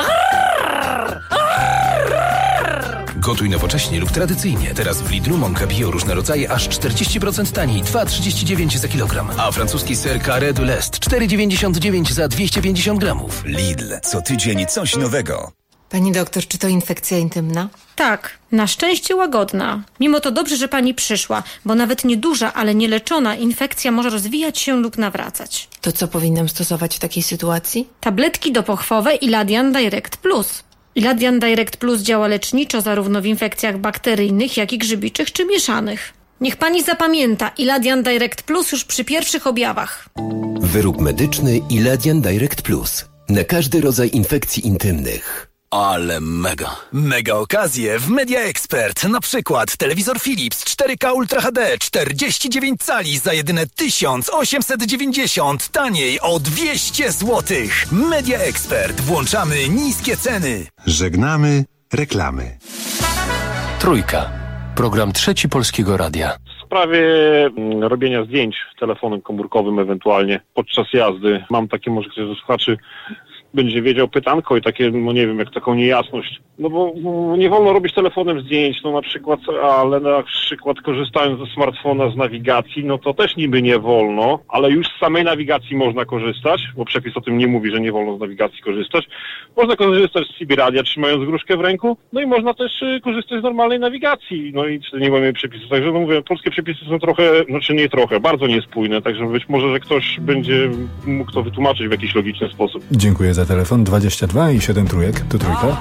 Gotuj nowocześnie lub tradycyjnie. Teraz w Lidlu mąka bio różne rodzaje aż 40% taniej, 2,39 za kilogram. A francuski ser Carré de l'Est 4,99 za 250 gramów. Lidl. Co tydzień coś nowego. Pani doktor, czy to infekcja intymna? Tak, na szczęście łagodna. Mimo to dobrze, że pani przyszła, bo nawet nieduża, ale nieleczona infekcja może rozwijać się lub nawracać. To co powinnam stosować w takiej sytuacji? Tabletki dopochwowe Iladian Direct Plus. Iladian Direct Plus działa leczniczo zarówno w infekcjach bakteryjnych, jak i grzybiczych czy mieszanych. Niech pani zapamięta, Iladian Direct Plus już przy pierwszych objawach. Wyrób medyczny Iladian Direct Plus. Na każdy rodzaj infekcji intymnych. Ale mega okazje w Media Expert. Na przykład telewizor Philips 4K Ultra HD 49 cali za jedyne 1890, taniej o 200 zł. Media Expert. Włączamy niskie ceny. Żegnamy reklamy. Trójka. Program Trzeci Polskiego Radia. W sprawie robienia zdjęć telefonem komórkowym ewentualnie podczas jazdy. Mam takie, może ktoś ze słuchaczy będzie wiedział, pytanko i takie, no nie wiem, jak taką niejasność. No bo nie wolno robić telefonem zdjęć, no na przykład, ale na przykład korzystając ze smartfona z nawigacji, no to też niby nie wolno, ale już z samej nawigacji można korzystać, bo przepis o tym nie mówi, że nie wolno z nawigacji korzystać. Można korzystać z CB radia, trzymając gruszkę w ręku, no i można też korzystać z normalnej nawigacji, no i nie mamy przepisów. Także no mówię, polskie przepisy są trochę, znaczy nie trochę, bardzo niespójne, także być może, że ktoś będzie mógł to wytłumaczyć w jakiś logiczny sposób. Dziękuję za telefon. 22 i 7 trójek. To trójka.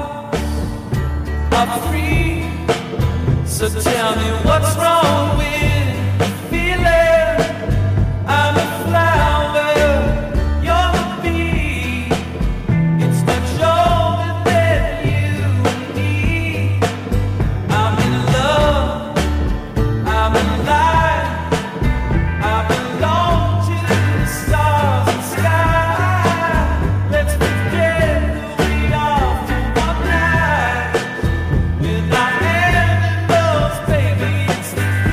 So tell me what's wrong with feeling I'm a flower, you're the bee. It's much older than you and me. I'm in love, I'm alive, I belong to the stars and sky. Let's pretend that we are for one night without baby, it's the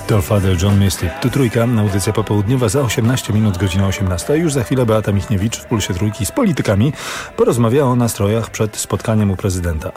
To Father John Misty. Tu Trójka, audycja popołudniowa za 18 minut, godzina 18. Już za chwilę Beata Michniewicz w Pulsie Trójki z politykami porozmawia o nastrojach przed spotkaniem u prezydenta.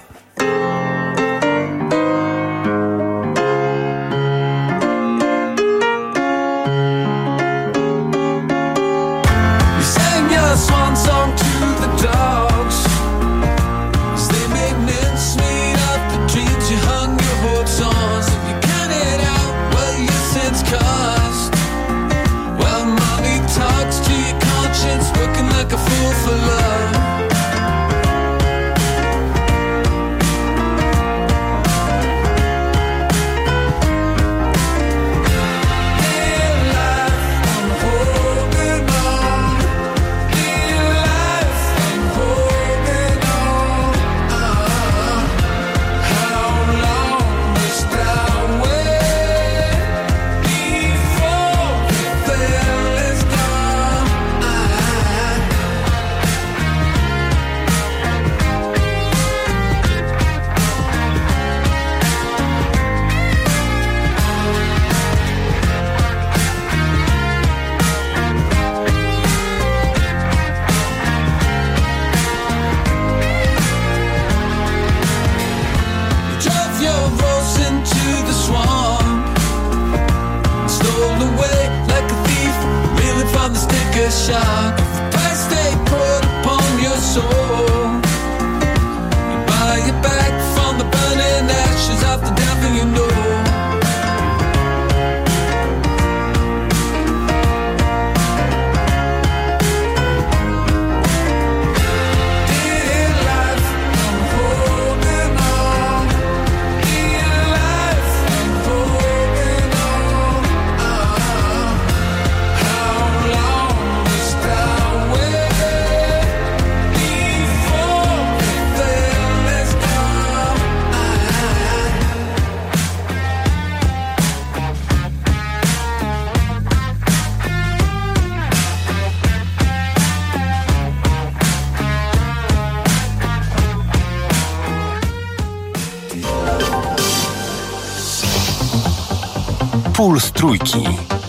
Puls Trójki.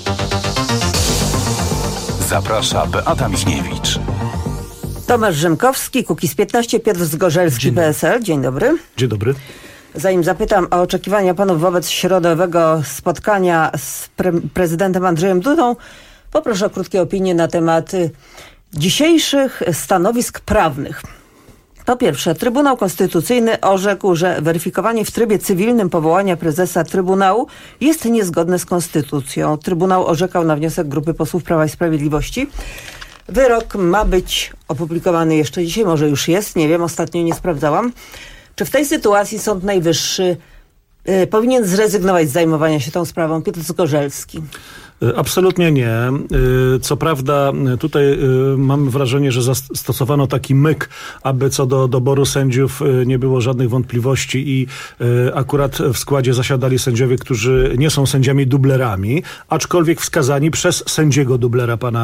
Zaprasza Beata Michniewicz. Tomasz Rzymkowski, Kukiz15, Piotr Zgorzelski, PSL. Dzień dobry. Dzień dobry. Zanim zapytam o oczekiwania panów wobec środowego spotkania z prezydentem Andrzejem Dudą, poproszę o krótkie opinie na temat dzisiejszych stanowisk prawnych. Po pierwsze, Trybunał Konstytucyjny orzekł, że weryfikowanie w trybie cywilnym powołania prezesa Trybunału jest niezgodne z Konstytucją. Trybunał orzekał na wniosek grupy posłów Prawa i Sprawiedliwości. Wyrok ma być opublikowany jeszcze dzisiaj, może już jest, nie wiem, ostatnio nie sprawdzałam. Czy w tej sytuacji Sąd Najwyższy powinien zrezygnować z zajmowania się tą sprawą? Piotr Zgorzelski. Absolutnie nie. Co prawda tutaj mam wrażenie, że zastosowano taki myk, aby co do doboru sędziów nie było żadnych wątpliwości i akurat w składzie zasiadali sędziowie, którzy nie są sędziami dublerami, aczkolwiek wskazani przez sędziego dublera, pana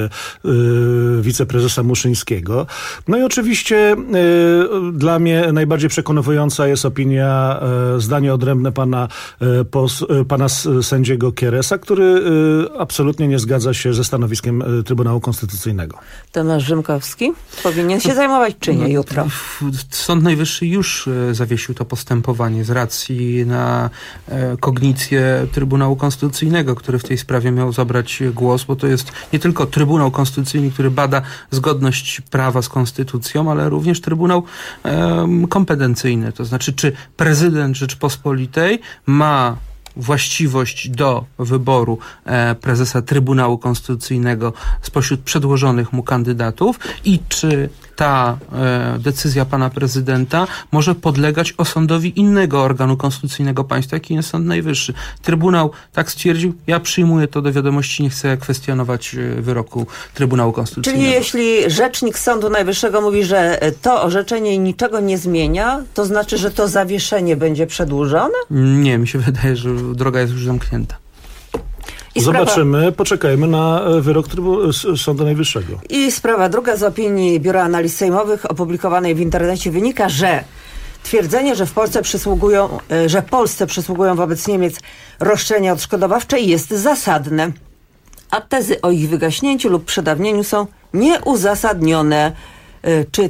wiceprezesa Muszyńskiego. No i oczywiście dla mnie najbardziej przekonująca jest opinia, zdanie odrębne pana sędziego Kieresa, który absolutnie nie zgadza się ze stanowiskiem Trybunału Konstytucyjnego. Tomasz Rzymkowski powinien się zajmować czy nie jutro? Sąd Najwyższy już zawiesił to postępowanie z racji na kognicję Trybunału Konstytucyjnego, który w tej sprawie miał zabrać głos, bo to jest nie tylko Trybunał Konstytucyjny, który bada zgodność prawa z Konstytucją, ale również Trybunał kompetencyjny. To znaczy, czy prezydent Rzeczypospolitej ma właściwość do wyboru prezesa Trybunału Konstytucyjnego spośród przedłożonych mu kandydatów i czy ta decyzja pana prezydenta może podlegać osądowi innego organu konstytucyjnego państwa, jakim jest Sąd Najwyższy. Trybunał tak stwierdził, ja przyjmuję to do wiadomości, nie chcę kwestionować wyroku Trybunału Konstytucyjnego. Czyli jeśli rzecznik Sądu Najwyższego mówi, że to orzeczenie niczego nie zmienia, to znaczy, że to zawieszenie będzie przedłużone? Nie, mi się wydaje, że droga jest już zamknięta. Zobaczymy, poczekajmy na wyrok Sądu Najwyższego. I sprawa druga z opinii Biura Analiz Sejmowych opublikowanej w internecie wynika, że Twierdzenie, że Polsce przysługują wobec Niemiec roszczenia odszkodowawcze jest zasadne, a tezy o ich wygaśnięciu lub przedawnieniu są nieuzasadnione. Czy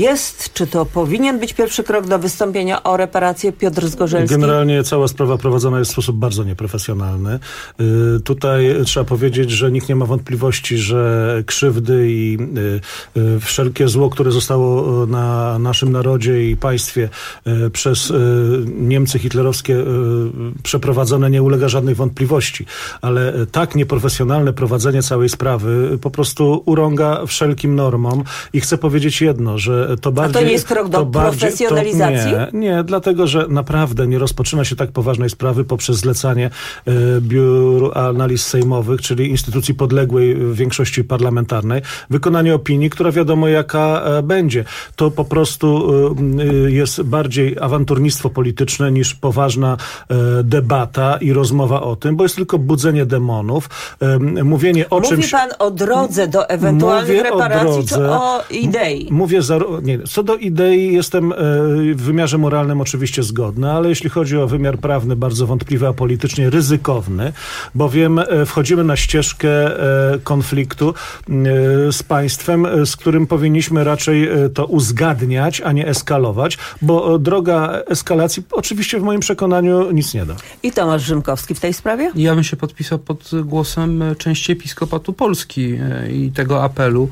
to powinien być pierwszy krok do wystąpienia o reparację? Piotr Zgorzelski. Generalnie cała sprawa prowadzona jest w sposób bardzo nieprofesjonalny. Tutaj trzeba powiedzieć, że nikt nie ma wątpliwości, że krzywdy i wszelkie zło, które zostało na naszym narodzie i państwie przez Niemcy hitlerowskie przeprowadzone, nie ulega żadnej wątpliwości. Ale tak nieprofesjonalne prowadzenie całej sprawy po prostu urąga wszelkim normom i chcę powiedzieć jedno, że to bardziej... A to nie jest krok do profesjonalizacji? Nie, dlatego, że naprawdę nie rozpoczyna się tak poważnej sprawy poprzez zlecanie Biuru Analiz Sejmowych, czyli instytucji podległej większości parlamentarnej, wykonanie opinii, która wiadomo jaka będzie. To po prostu jest bardziej awanturnictwo polityczne niż poważna debata i rozmowa o tym, bo jest tylko budzenie demonów, mówienie o czymś... Mówi pan o drodze do ewentualnych reparacji, czy o idei? Co do idei jestem w wymiarze moralnym oczywiście zgodny, ale jeśli chodzi o wymiar prawny, bardzo wątpliwy, a politycznie ryzykowny, bowiem wchodzimy na ścieżkę konfliktu z państwem, z którym powinniśmy raczej to uzgadniać, a nie eskalować, bo droga eskalacji oczywiście w moim przekonaniu nic nie da. I Tomasz Rzymkowski w tej sprawie? Ja bym się podpisał pod głosem części Episkopatu Polski i tego apelu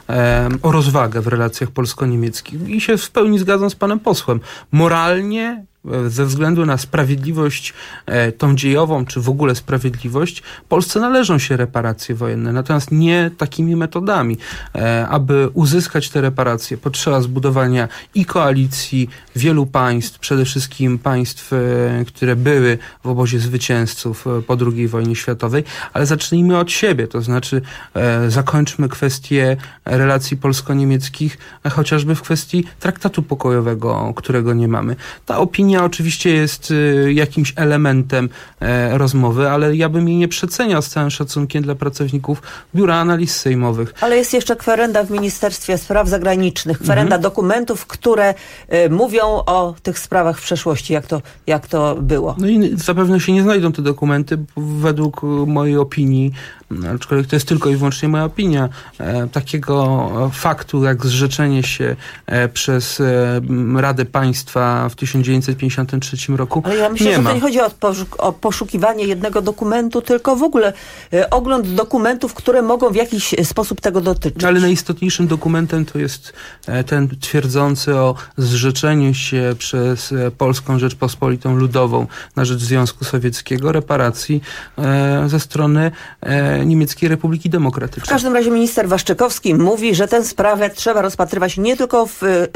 o rozwagę w relacjach polsko-niemieckich. I się w pełni zgadzam z panem posłem. Moralnie, ze względu na sprawiedliwość tą dziejową, czy w ogóle sprawiedliwość, Polsce należą się reparacje wojenne. Natomiast nie takimi metodami. Aby uzyskać te reparacje, potrzeba zbudowania i koalicji wielu państw, przede wszystkim państw, które były w obozie zwycięzców po II wojnie światowej, ale zacznijmy od siebie, to znaczy zakończmy kwestię relacji polsko-niemieckich, chociażby w kwestii traktatu pokojowego, którego nie mamy. Ta opinia oczywiście jest jakimś elementem rozmowy, ale ja bym jej nie przeceniał z całym szacunkiem dla pracowników Biura Analiz Sejmowych. Ale jest jeszcze kwerenda w Ministerstwie Spraw Zagranicznych, kwerenda dokumentów, które mówią o tych sprawach w przeszłości, jak to było. No i zapewne się nie znajdą te dokumenty, według mojej opinii, aczkolwiek to jest tylko i wyłącznie moja opinia, takiego faktu jak zrzeczenie się przez Radę Państwa w 1953 roku ale ja myślę, nie że ma. to nie chodzi o poszukiwanie jednego dokumentu, tylko w ogóle ogląd dokumentów, które mogą w jakiś sposób tego dotyczyć. Ale najistotniejszym dokumentem to jest ten twierdzący o zrzeczeniu się przez Polską Rzeczpospolitą Ludową na rzecz Związku Sowieckiego reparacji ze strony Niemieckiej Republiki Demokratycznej. W każdym razie minister Waszczykowski mówi, że tę sprawę trzeba rozpatrywać nie tylko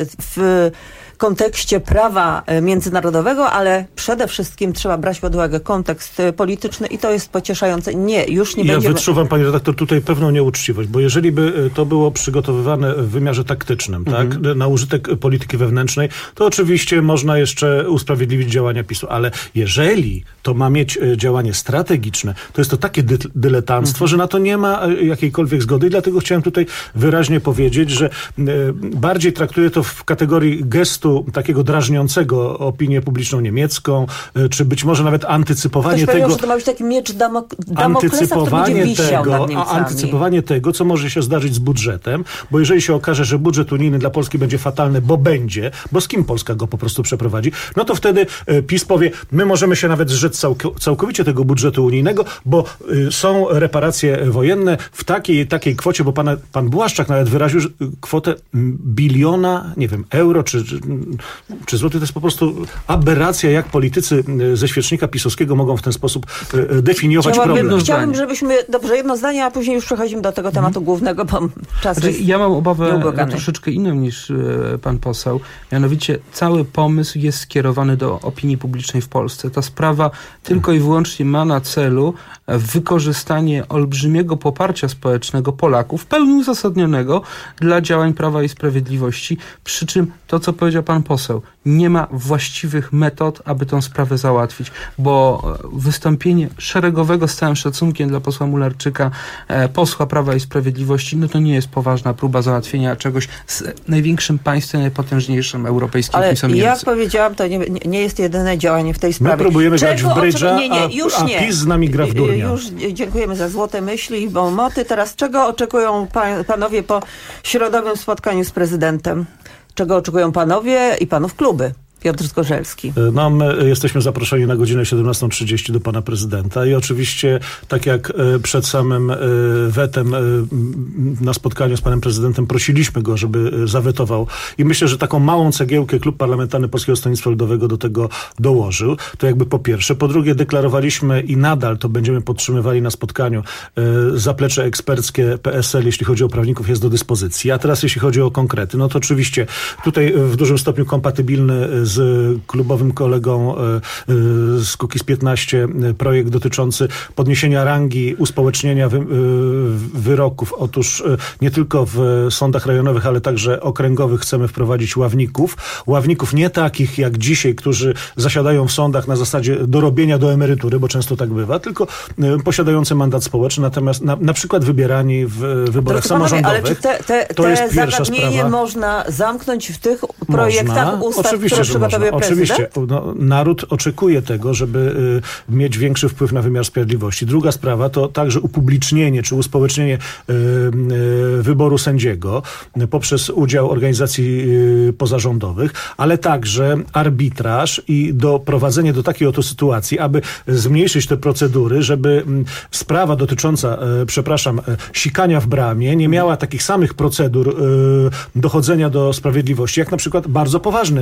w kontekście prawa międzynarodowego, ale przede wszystkim trzeba brać pod uwagę kontekst polityczny i to jest pocieszające. Już nie będzie... Ja wyczuwam, pani redaktor, tutaj pewną nieuczciwość, bo jeżeli by to było przygotowywane w wymiarze taktycznym, tak, na użytek polityki wewnętrznej, to oczywiście można jeszcze usprawiedliwić działania PiS-u, ale jeżeli to ma mieć działanie strategiczne, to jest to takie dyletanstwo, że na to nie ma jakiejkolwiek zgody i dlatego chciałem tutaj wyraźnie powiedzieć, że bardziej traktuję to w kategorii gestu takiego drażniącego opinię publiczną niemiecką, czy być może nawet antycypowanie tego... tego... że to ma być taki miecz Damoklesa, który będzie wisiał nad Niemcami. Antycypowanie tego, co może się zdarzyć z budżetem, bo jeżeli się okaże, że budżet unijny dla Polski będzie fatalny, bo z kim Polska go po prostu przeprowadzi, no to wtedy PiS powie, my możemy się nawet zrzec całkowicie tego budżetu unijnego, bo są reparacje wojenne w takiej kwocie, bo pan Błaszczak nawet wyraził kwotę 1 biliona, nie wiem, euro czy złoty. To jest po prostu aberracja, jak politycy ze świecznika pisowskiego mogą w ten sposób definiować problem. Chciałabym, żebyśmy... Dobrze, jedno zdanie, a później już przechodzimy do tego tematu głównego, bo czas jest... Ja mam obawę troszeczkę inną niż pan poseł. Mianowicie cały pomysł jest skierowany do opinii publicznej w Polsce. Ta sprawa tylko i wyłącznie ma na celu wykorzystanie olbrzymiego poparcia społecznego Polaków, w pełni uzasadnionego dla działań Prawa i Sprawiedliwości. Przy czym to, co powiedział pan poseł, nie ma właściwych metod, aby tą sprawę załatwić, bo wystąpienie szeregowego, z całym szacunkiem dla posła Mularczyka, posła Prawa i Sprawiedliwości, no to nie jest poważna próba załatwienia czegoś z największym państwem, najpotężniejszym europejskim, jakim są Niemcy. Jak powiedziałam, to nie jest jedyne działanie w tej sprawie. My próbujemy grać w brydża, a PiS z nami gra w durnia. Już dziękujemy za złote myśli i moty. Teraz czego oczekują panowie po środowym spotkaniu z prezydentem? Czego oczekują panowie i panów kluby? Piotr Zgorzelski. No, my jesteśmy zaproszeni na godzinę 17:30 do pana prezydenta i oczywiście, tak jak przed samym wetem na spotkaniu z panem prezydentem prosiliśmy go, żeby zawetował i myślę, że taką małą cegiełkę Klub Parlamentarny Polskiego Stronnictwa Ludowego do tego dołożył. To jakby po pierwsze. Po drugie, deklarowaliśmy i nadal to będziemy podtrzymywali na spotkaniu, zaplecze eksperckie PSL, jeśli chodzi o prawników, jest do dyspozycji. A teraz jeśli chodzi o konkrety, no to oczywiście tutaj w dużym stopniu kompatybilny z klubowym kolegą z Kukiz 15 projekt dotyczący podniesienia rangi uspołecznienia wyroków. Otóż nie tylko w sądach rejonowych, ale także okręgowych chcemy wprowadzić ławników. Ławników nie takich jak dzisiaj, którzy zasiadają w sądach na zasadzie dorobienia do emerytury, bo często tak bywa, tylko posiadający mandat społeczny, natomiast na przykład wybierani w wyborach samorządowych. Ale czy te zagadnienie można zamknąć w tych projektach ustaw, oczywiście, które przygotowuje prezydent? Oczywiście. No, naród oczekuje tego, żeby mieć większy wpływ na wymiar sprawiedliwości. Druga sprawa to także upublicznienie czy uspołecznienie wyboru sędziego poprzez udział organizacji pozarządowych, ale także arbitraż i doprowadzenie do takiej oto sytuacji, aby zmniejszyć te procedury, żeby sprawa dotycząca, sikania w bramie nie miała takich samych procedur dochodzenia do sprawiedliwości, jak na przykład bardzo poważny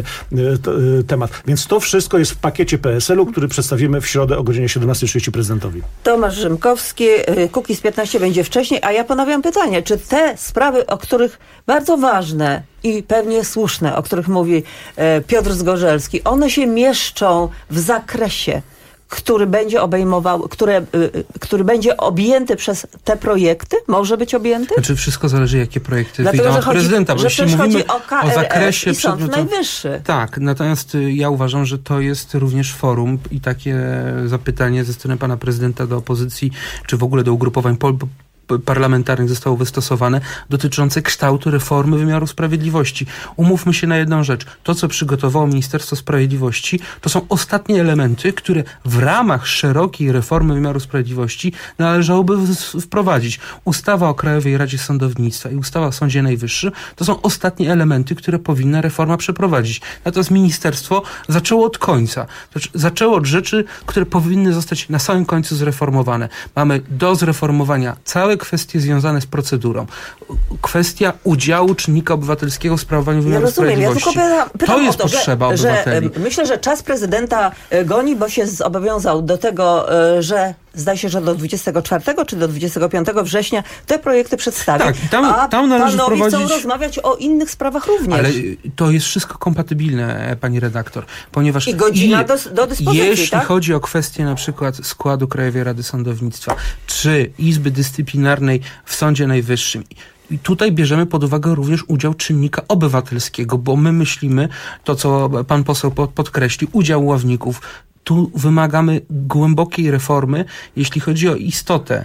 temat. Więc to wszystko jest w pakiecie PSL-u, który przedstawimy w środę o godzinie 17:30 prezydentowi. Tomasz Rzymkowski, Kukiz 15 będzie wcześniej, a ja ponawiam pytanie, czy te sprawy, o których bardzo ważne i pewnie słuszne, o których mówi Piotr Zgorzelski, one się mieszczą w zakresie, który będzie obejmował, który będzie objęty przez te projekty? Może być objęty? Znaczy wszystko zależy, jakie projekty wyjdą od prezydenta, bo jeśli mówimy o zakresie Sąd Najwyższy. Tak, natomiast ja uważam, że to jest również forum i takie zapytanie ze strony pana prezydenta do opozycji, czy w ogóle do ugrupowań parlamentarnych zostało wystosowane, dotyczące kształtu reformy wymiaru sprawiedliwości. Umówmy się na jedną rzecz. To, co przygotowało Ministerstwo Sprawiedliwości, to są ostatnie elementy, które w ramach szerokiej reformy wymiaru sprawiedliwości należałoby wprowadzić. Ustawa o Krajowej Radzie Sądownictwa i ustawa o Sądzie Najwyższym to są ostatnie elementy, które powinna reforma przeprowadzić. Natomiast ministerstwo zaczęło od końca. Zaczęło od rzeczy, które powinny zostać na samym końcu zreformowane. Mamy do zreformowania całe kwestie związane z procedurą. Kwestia udziału czynnika obywatelskiego w sprawowaniu wymiaru sprawiedliwości. Pytam to jest potrzeba obywateli. Myślę, że czas prezydenta goni, bo się zobowiązał do tego, że zdaje się, że do 24 czy do 25 września te projekty przedstawi. Tak, tam należy panowie wprowadzić... chcą rozmawiać o innych sprawach również. Ale to jest wszystko kompatybilne, pani redaktor, ponieważ... I godzina do dyspozycji, jeśli chodzi o kwestię na przykład składu Krajowej Rady Sądownictwa, czy Izby Dyscyplinarnej w Sądzie Najwyższym, i tutaj bierzemy pod uwagę również udział czynnika obywatelskiego, bo my myślimy, to co pan poseł podkreślił, udział ławników. Tu wymagamy głębokiej reformy, jeśli chodzi o istotę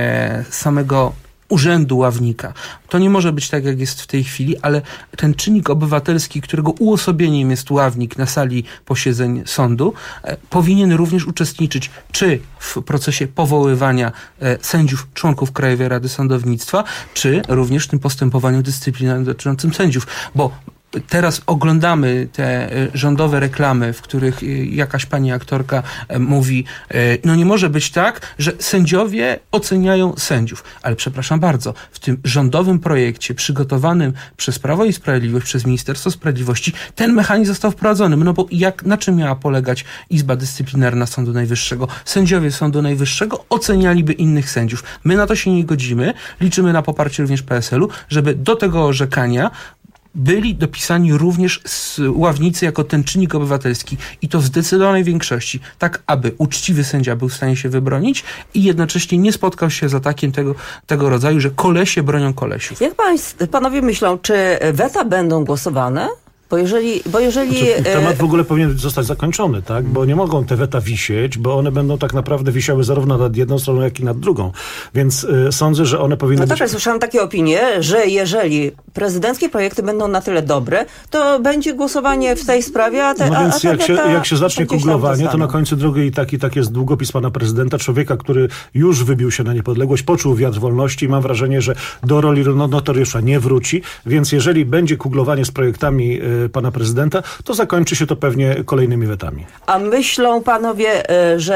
samego urzędu ławnika. To nie może być tak, jak jest w tej chwili, ale ten czynnik obywatelski, którego uosobieniem jest ławnik na sali posiedzeń sądu, powinien również uczestniczyć czy w procesie powoływania sędziów, członków Krajowej Rady Sądownictwa, czy również w tym postępowaniu dyscyplinarnym dotyczącym sędziów, bo teraz oglądamy te rządowe reklamy, w których jakaś pani aktorka mówi, no nie może być tak, że sędziowie oceniają sędziów. Ale przepraszam bardzo, w tym rządowym projekcie przygotowanym przez Prawo i Sprawiedliwość, przez Ministerstwo Sprawiedliwości, ten mechanizm został wprowadzony. No bo na czym miała polegać Izba Dyscyplinarna Sądu Najwyższego? Sędziowie Sądu Najwyższego ocenialiby innych sędziów. My na to się nie godzimy. Liczymy na poparcie również PSL-u, żeby do tego orzekania byli dopisani również ławnicy jako ten czynnik obywatelski i to w zdecydowanej większości, tak aby uczciwy sędzia był w stanie się wybronić i jednocześnie nie spotkał się z atakiem tego rodzaju, że kolesie bronią kolesiów. Jak panowie myślą, czy weta będą głosowane Bo jeżeli temat w ogóle powinien zostać zakończony, tak? Bo nie mogą te weta wisieć, bo one będą tak naprawdę wisiały zarówno nad jedną stroną, jak i nad drugą. Więc sądzę, że one powinny być... Tak, słyszałam takie opinie, że jeżeli prezydenckie projekty będą na tyle dobre, to będzie głosowanie w tej sprawie, więc jak się zacznie kuglowanie, to na końcu drogi i tak jest długopis pana prezydenta, człowieka, który już wybił się na niepodległość, poczuł wiatr wolności i mam wrażenie, że do roli notariusza nie wróci, więc jeżeli będzie kuglowanie z projektami pana prezydenta, to zakończy się to pewnie kolejnymi wetami. A myślą panowie,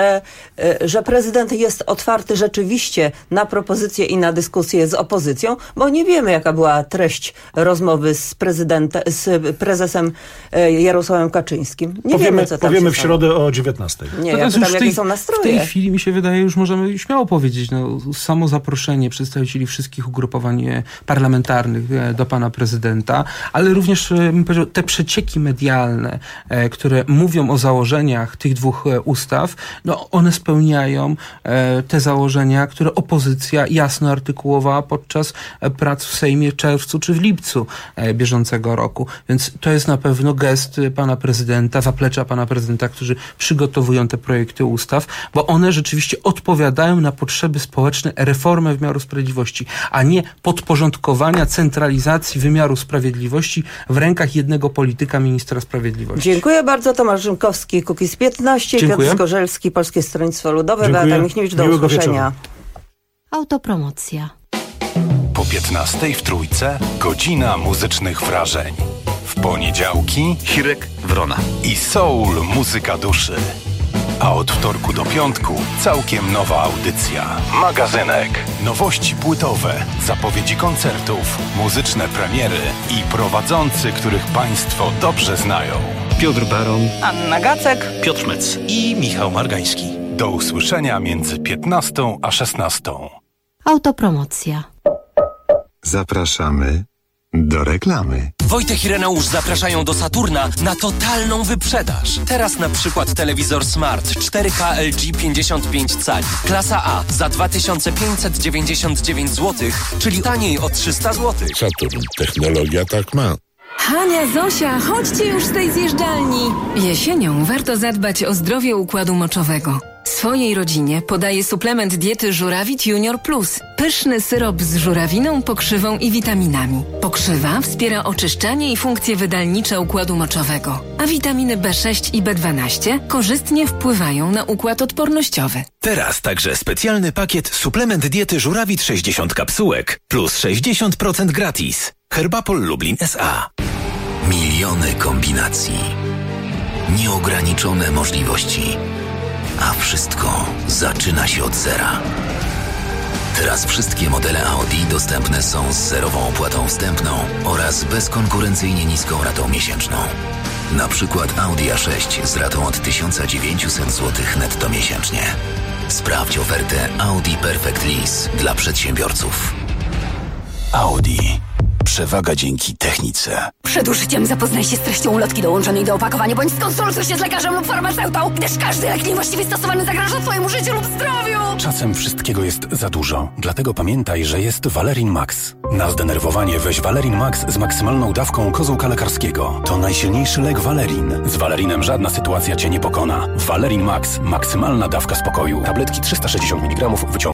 że prezydent jest otwarty rzeczywiście na propozycje i na dyskusję z opozycją, bo nie wiemy, jaka była treść rozmowy z prezesem Jarosławem Kaczyńskim. Powiemy w środę o 19:00. Jakie są nastroje. W tej chwili mi się wydaje, już możemy śmiało powiedzieć, samo zaproszenie przedstawicieli wszystkich ugrupowań parlamentarnych do pana prezydenta, ale również bym powiedział, te przecieki medialne, które mówią o założeniach tych dwóch ustaw, one spełniają te założenia, które opozycja jasno artykułowała podczas prac w Sejmie w czerwcu czy w lipcu bieżącego roku. Więc to jest na pewno gest pana prezydenta, zaplecza pana prezydenta, którzy przygotowują te projekty ustaw, bo one rzeczywiście odpowiadają na potrzeby społeczne reformy wymiaru sprawiedliwości, a nie podporządkowania, centralizacji wymiaru sprawiedliwości w rękach jednego polityka, ministra sprawiedliwości. Dziękuję bardzo. Tomasz Rzymkowski, Kukiz15, Piotr Zgorzelski, Polskie Stronnictwo Ludowe, Beata Michniewicz, do usłyszenia. Autopromocja. Po 15:00 w Trójce godzina muzycznych wrażeń. W poniedziałki Hirek Wrona i soul, muzyka duszy. A od wtorku do piątku całkiem nowa audycja. Magazynek. Nowości płytowe, zapowiedzi koncertów, muzyczne premiery i prowadzący, których państwo dobrze znają. Piotr Baron, Anna Gacek, Piotr Mec i Michał Margański. Do usłyszenia między 15:00 a 16:00. Autopromocja. Zapraszamy do reklamy. Wojtek i Reneusz zapraszają do Saturna na totalną wyprzedaż. Teraz na przykład telewizor Smart 4K LG 55 cali. Klasa A za 2599 zł, czyli taniej o 300 zł. Saturn. Technologia tak ma. Hania, Zosia, chodźcie już z tej zjeżdżalni. Jesienią warto zadbać o zdrowie układu moczowego. Swojej rodzinie podaję suplement diety Żurawit Junior Plus. Pyszny syrop z żurawiną, pokrzywą i witaminami. Pokrzywa wspiera oczyszczanie i funkcje wydalnicze układu moczowego, a witaminy B6 i B12 korzystnie wpływają na układ odpornościowy. Teraz także specjalny pakiet suplement diety Żurawit 60 kapsułek plus 60% gratis. Herbapol Lublin S.A. Miliony kombinacji. Nieograniczone możliwości. A wszystko zaczyna się od zera. Teraz wszystkie modele Audi dostępne są z zerową opłatą wstępną oraz bezkonkurencyjnie niską ratą miesięczną. Na przykład Audi A6 z ratą od 1900 zł netto miesięcznie. Sprawdź ofertę Audi Perfect Lease dla przedsiębiorców. Audi. Przewaga dzięki technice. Przed użyciem zapoznaj się z treścią ulotki dołączonej do opakowania, bądź skonsultuj się z lekarzem lub farmaceutą, gdyż każdy lek niewłaściwie stosowany zagraża twojemu życiu lub zdrowiu. Czasem wszystkiego jest za dużo, dlatego pamiętaj, że jest Valerin Max. Na zdenerwowanie weź Valerin Max z maksymalną dawką kozłka lekarskiego. To najsilniejszy lek Valerin. Z Valerinem żadna sytuacja cię nie pokona. Valerin Max. Maksymalna dawka spokoju. Tabletki 360 mg wyciągu.